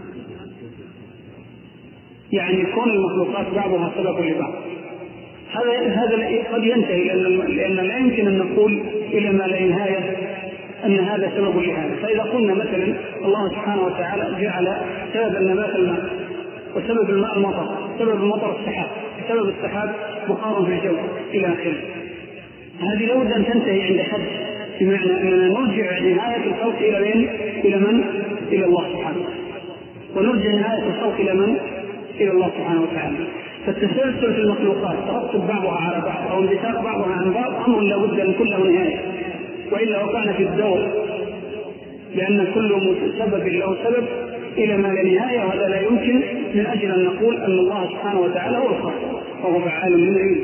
Speaker 1: يعني كون المخلوقات بعضها سبب لبعض هذا هذا قد ينتهي، لأن لأن لا يمكن أن نقول إلى ما لا نهاية أن هذا سبب لهذا. فإذا قلنا مثلا الله سبحانه وتعالى جعل سبب النبات الماء، وسبب الماء المطر، سبب المطر السحاب، سبب السحاب بخار في الجو إلى آخره، هذه لابد أن تنتهي عند حد، بمعنى أننا نرجع نهاية الخلق إلى من؟ إلى من؟ إلى الله سبحانه، ونرجع نهاية الخلق إلى من؟ إلى الله سبحانه وتعالى. فالتسلسل في المخلوقات ترتب بعضها على بعض أو انبثاق بعضها عن بعض أمر لا بد أن كله نهاية، وإلا وقعنا في الدور، لأن كل سبب له سبب إلى ما لا نهاية، وهذا لا يمكن من أجل أن نقول أن الله سبحانه وتعالى هو الخالق وهو فعال لما يريد.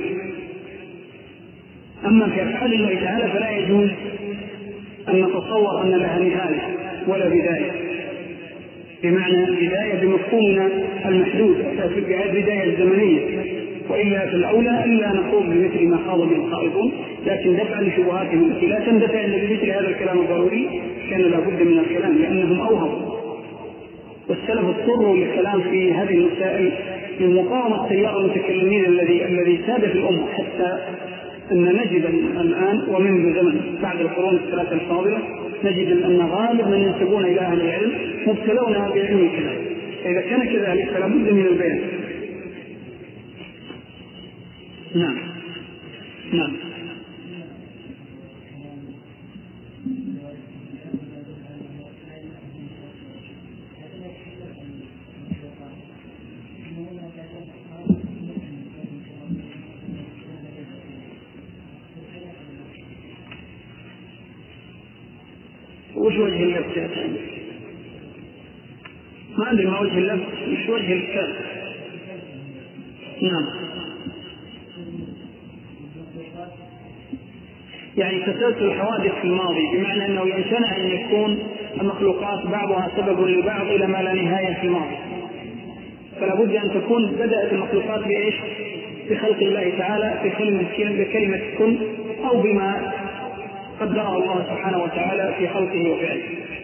Speaker 1: أما في أفعال الله تعالى فلا يجوز أن نتصور أن لها نهاية ولا بداية، بمعنى بداية بمفهومنا المحدود، بداية الزمنية، وإلا في الأولى إلا نقول بمثل ما خاض به الخائضون، لكن دفعا لشبهاتهم التي لا تندفع إلا بمثل هذا الكلام الضروري كان لا بد من الكلام، لأنهم أوهموا. والسلف اضطروا للكلام في هذه المسائل لمقاومة تيار المتكلمين الذي الذي ساد في الأمة، حتى أن نجد الآن ومنذ زمن بعد القرون الثلاثة الفاضلة نجد أن غالب من ينسبون إلى أهل العلم مبتلون بعلم الكلام. إذا كان كذلك فلا بد من البيان. نعم نعم. وش وجه اللبس يا سيدي؟ ما عندي ما وجه اللبس، مش وجه الكلام. نعم. يعني تسلسل الحوادث في الماضي، بمعنى أنه ينشأ أن يكون المخلوقات بعضها سبب لبعض إلى ما لا نهاية في الماضي، فلا بد أن تكون بدأت المخلوقات بإيش؟ بخلق الله تعالى بكلمة كن، أو بما قدره الله سبحانه وتعالى في خلقه وفعله.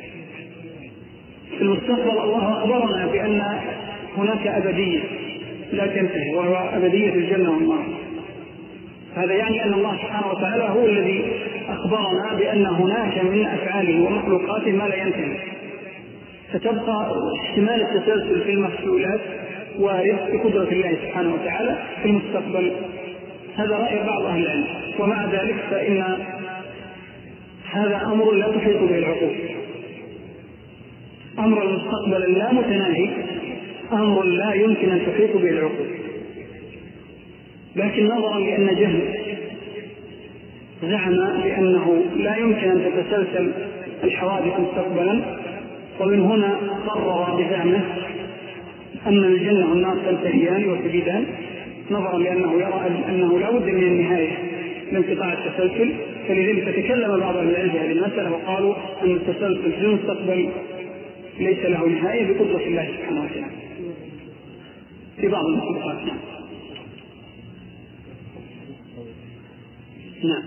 Speaker 1: في المستقبل الله أخبرنا بأن هناك أبدية لا تنتهي، وهو أبدية الجنة والنار. هذا يعني أن الله سبحانه وتعالى هو الذي أخبرنا بأن هناك من أفعاله ومخلوقاته ما لا ينتهي، فتبقى احتمال التسلسل في المفعولات وارد بقدرة الله سبحانه وتعالى في المستقبل. هذا رأي بعض أهل العلم، ومع ذلك فإن هذا أمر لا تحيط به العقول. أمر المستقبل اللا متناهي أمر لا يمكن أن تحيط به العقول، لكن نظرا لأن جهل زعم بأنه لا يمكن أن تتسلسل الحوادث مستقبلا، ومن هنا قرر بزعمه أن الجنة والنار تنتهيان وتبيدان، نظرا لأنه يرى أنه لا بد من النهاية لانقطاع التسلسل. فلذلك تكلم بعض العلم في هذه المسألة وقالوا أن التسلسل في المستقبل ليس له نهاية بقدرة الله سبحانه وتعالى في بعض المخلوقات. نعم.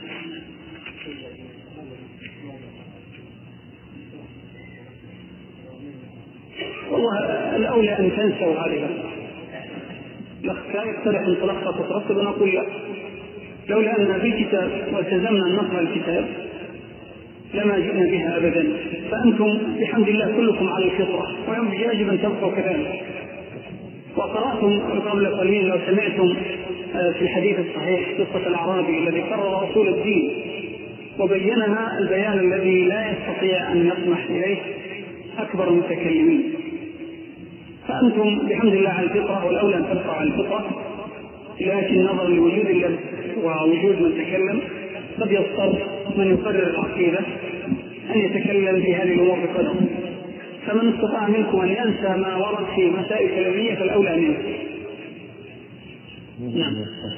Speaker 1: والله الأولى أن تنسوا هذه الأخ كان يقترح انطلاقها تترتب، أن أقول لا، لولا أن في كتاب والتزمنا أن نقرأ الكتاب لما جئنا بها أبدا. فأنتم بحمد الله كلكم على الفطرة، ويجب أن تبقوا كذلك. وقرأتم قبل قليل لو سمعتم في الحديث الصحيح قصة الأعرابي الذي قرر أصول الدين وبينها البيان الذي لا يستطيع أن يطمح إليه أكبر المتكلمين. فأنتم بحمد الله على الفطرة، والأولى أن تبقوا على الفطرة، لكن نظرا لوجود اللبس ووجود من تكلم قد يضطر من يقرر العقيدة أن يتكلم في هذه الأمور بقدر. فمن استطاع منكم أن ينسى ما ورد في مسائل كلامية فالأولى منه. نعم.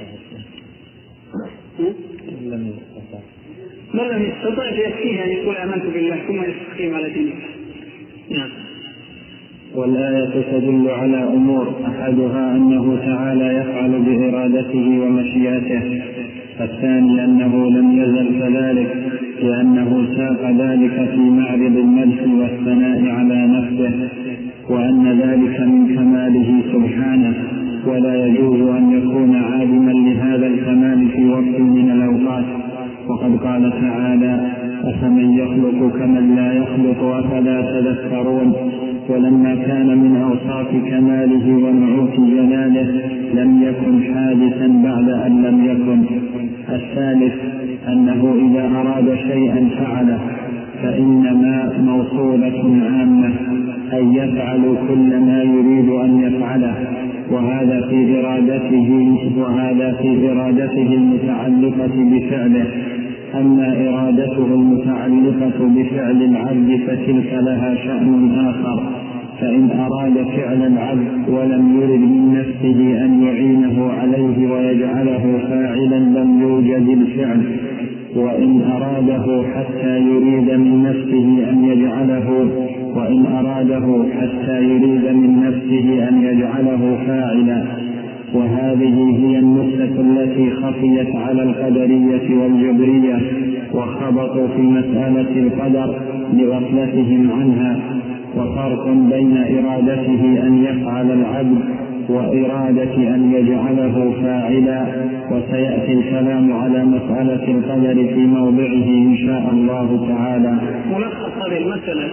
Speaker 1: من لم يستطع فيكفيه أن يقول آمنت بالله ثم يستقيم على دينه. نعم.
Speaker 3: والآية تدل على أمور، أحدها أنه تعالى يفعل بإرادته ومشيئته، الثاني أنه لم يزل كذلك لأنه ساق ذلك في معرض المدح والثناء على نفسه، وأن ذلك من كماله سبحانه، ولا يجوز أن يكون عادما لهذا الكمال في وقت من الأوقات. وقد قال تعالى: أفمن يخلق كمن لا يخلق أفلا تذكرون. ولما كان من أوصاف كماله ونعوت جلاله لم يكن حادثا بعد أن لم يكن. الثالث أنه إذا أراد شيئا فعله فإنما موصولة عامة، أي يفعل كل ما يريد أن يفعله، وهذا في إرادته وهذا في إرادته المتعلقة بفعله. أما إرادته المتعلقة بفعل العبد فتلك لها شأن آخر، فإن أراد فعل العبد ولم يرد من نفسه أن يعينه عليه ويجعله فاعلا لم يوجد الفعل، وإن أراده حتى يريد من نفسه أن يجعله وإن أراده حتى يريد من نفسه أن يجعله فاعلا. وهذه هي النكتة التي خفيت على القدرية والجبرية وخبطوا في مسألة القدر لغفلتهم عنها. وفرق بين إرادته أن يفعل العبد وإرادة أن يجعله فاعلا، وسيأتي الكلام على مسألة القدر في موضعه إن شاء الله تعالى.
Speaker 1: ملخص هذه المسألة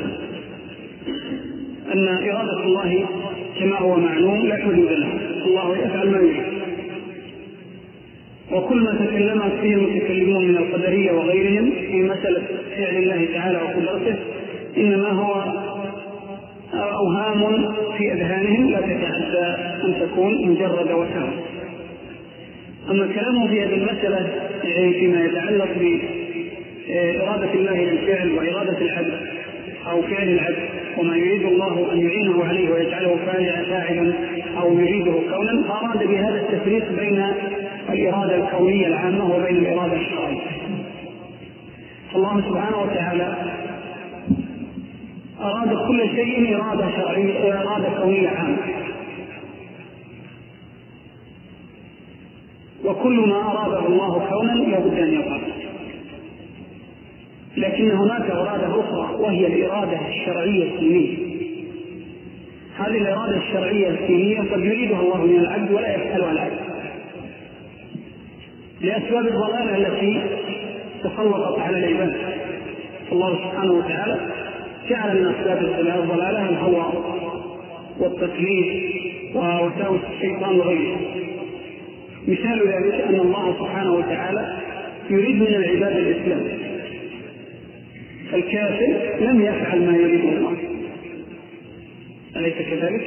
Speaker 1: أن إرادة الله كما هو معلوم لا حدود له، الله يفعل ما يريد، وكل ما تكلمت فيه المتكلمون من القدرية وغيرهم في مسألة فعل الله تعالى وقدرته إنما هو أوهام في أذهانهم لا تتعدى أن تكون مجرد وهم. أما كلامه في هذه المسألة يعني فيما يتعلق بإرادة الله للفعل وإرادة العبد أو فعل العبد وما يريد الله أن يعينه عليه ويجعله فاعلا أو يريده كونا، فأراد بهذا التفريق بين الإرادة الكونية العامة وبين الإرادة الشرعية. الله سبحانه وتعالى أراد كل شيء إرادة شرعية إرادة كونية عامة، وكل ما أراده الله كونا لابد أن يقع. لكن هناك إرادة أخرى وهي الإرادة الشرعية الدينية. هذه الإرادة الشرعية الدينية قد يريدها الله من العبد ولا يفعلها العبد لأسباب الضلالة التي تسلطت على العباد. الله سبحانه وتعالى جعل من أسباب الضلالة الهوى والتقليد ووساوس الشيطان وغيره. مثال ذلك أن الله سبحانه وتعالى يريد من العباد الإسلام، الكافر لم يفعل ما يريد الله، أليس كذلك؟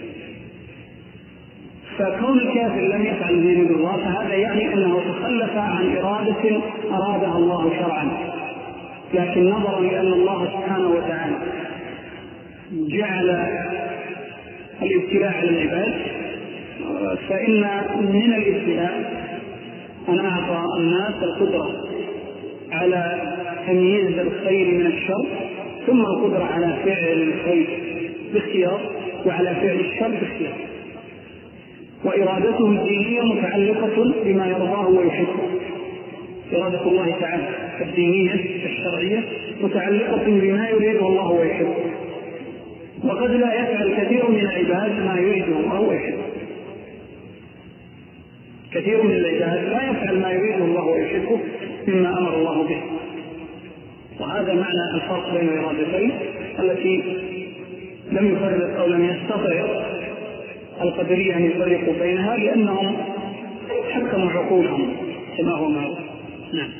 Speaker 1: فكون الكافر لم يفعل ما يريد الله فهذا يعني أنه تخلف عن إرادة أرادها الله شرعا. لكن نظرا لأن الله سبحانه وتعالى جعل الابتلاء على العباد، فإن من الابتلاء أن أعطى الناس القدرة على تمييز الخير من الشر، ثم القدرة على فعل الخير باختيار وعلى فعل الشر باختيار. وإرادته الدينية متعلقة بما يرضاه ويحبه. إرادة الله تعالى الدينية الشرعية متعلقة بما يريده الله ويحبه، وقد لا يفعل كثير من العباد ما يريده الله ويحبه. كثير من العباد لا يفعل ما يريده الله ويحبه مما أمر الله به. وهذا معنى الفرق بين الإرادتين التي لم يفرق أو لم يستطع القدرية أن يفرقوا بينها لأنهم حكموا عقولهم كما هو معروف. نعم.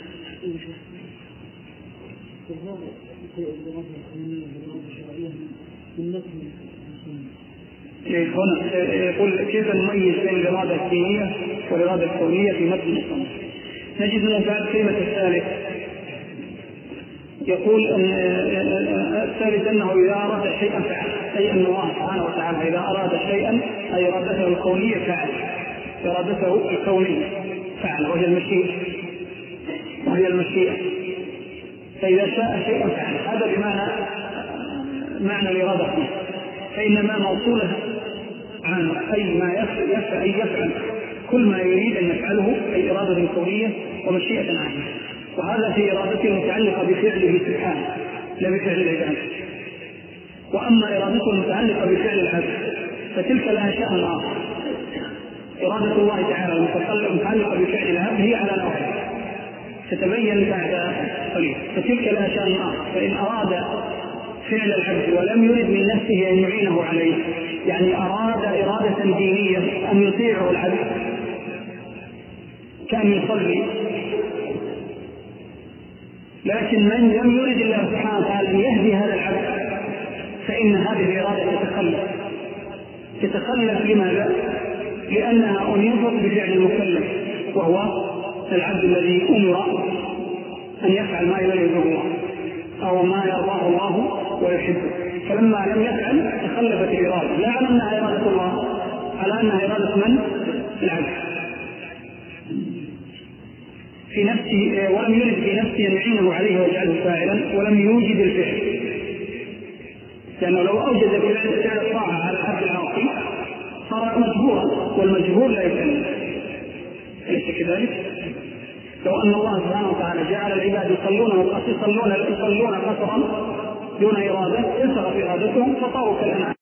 Speaker 1: يقول كيف نميز بين الإرادة الدينية والإرادة الكونية في متن الصنف؟ نجد من بعد كلمة الثالث يقول أن الثالث أنه إذا أراد شيئا فعل، أي أن الله سبحانه وتعالى إذا أراد شيئا أي إرادته الكونية فعل، إرادته الكونية فعل وهي المشيئة وهي المشيئة فإذا شاء شيئا فعل. هذا بمعنى معنى الإرادة، فإنما موصولة عن أي ما يفعل أي يفعل كل ما يريد أن يفعله، أي إرادة كونية ومشيئة عنه. وهذا في إرادته المتعلقة بفعله سبحانه لا بفعل العباد. وأما إرادته المتعلقة بفعل العبد فتلك لها شأن آخر. إرادة الله تعالى المتعلقة بفعل العبد هي على نوعين تتبين بعد قليل، فتلك لها شأن آخر. فإن أراد فعل العبد ولم يرد من نفسه أن يعينه عليه، يعني أراد إرادة دينية أن يطيعه العبد كان يصلي، لكن من لم يرد الله سبحانه وتعالى أن يهدي هذا العبد فإن هذه الإرادة تتخلف تتخلف لماذا؟ لأنها أنيطت بفعل المكلف وهو العبد الذي أمر أن يفعل ما يريده الله أو ما يرضاه الله ويحبه، فلما لم يفعل تخلفت الإرادة، لا على أنها إرادة الله، على أنها إرادة من؟ العبد في نفسه، ولم يرد في نفسه أن يعينه عليه ويجعله فاعلا، ولم يوجد الفعل، لأنه لو أوجد فعل الطاعة على العبد العاصي صار مجبورا، والمجبور لا يفعل. أليس كذلك؟ لو أن الله سبحانه وتعالى جعل العباد يصلون يصلون يصلون قصرا دون إرادة انتهت إرادتهم فصاروا كالأنعام.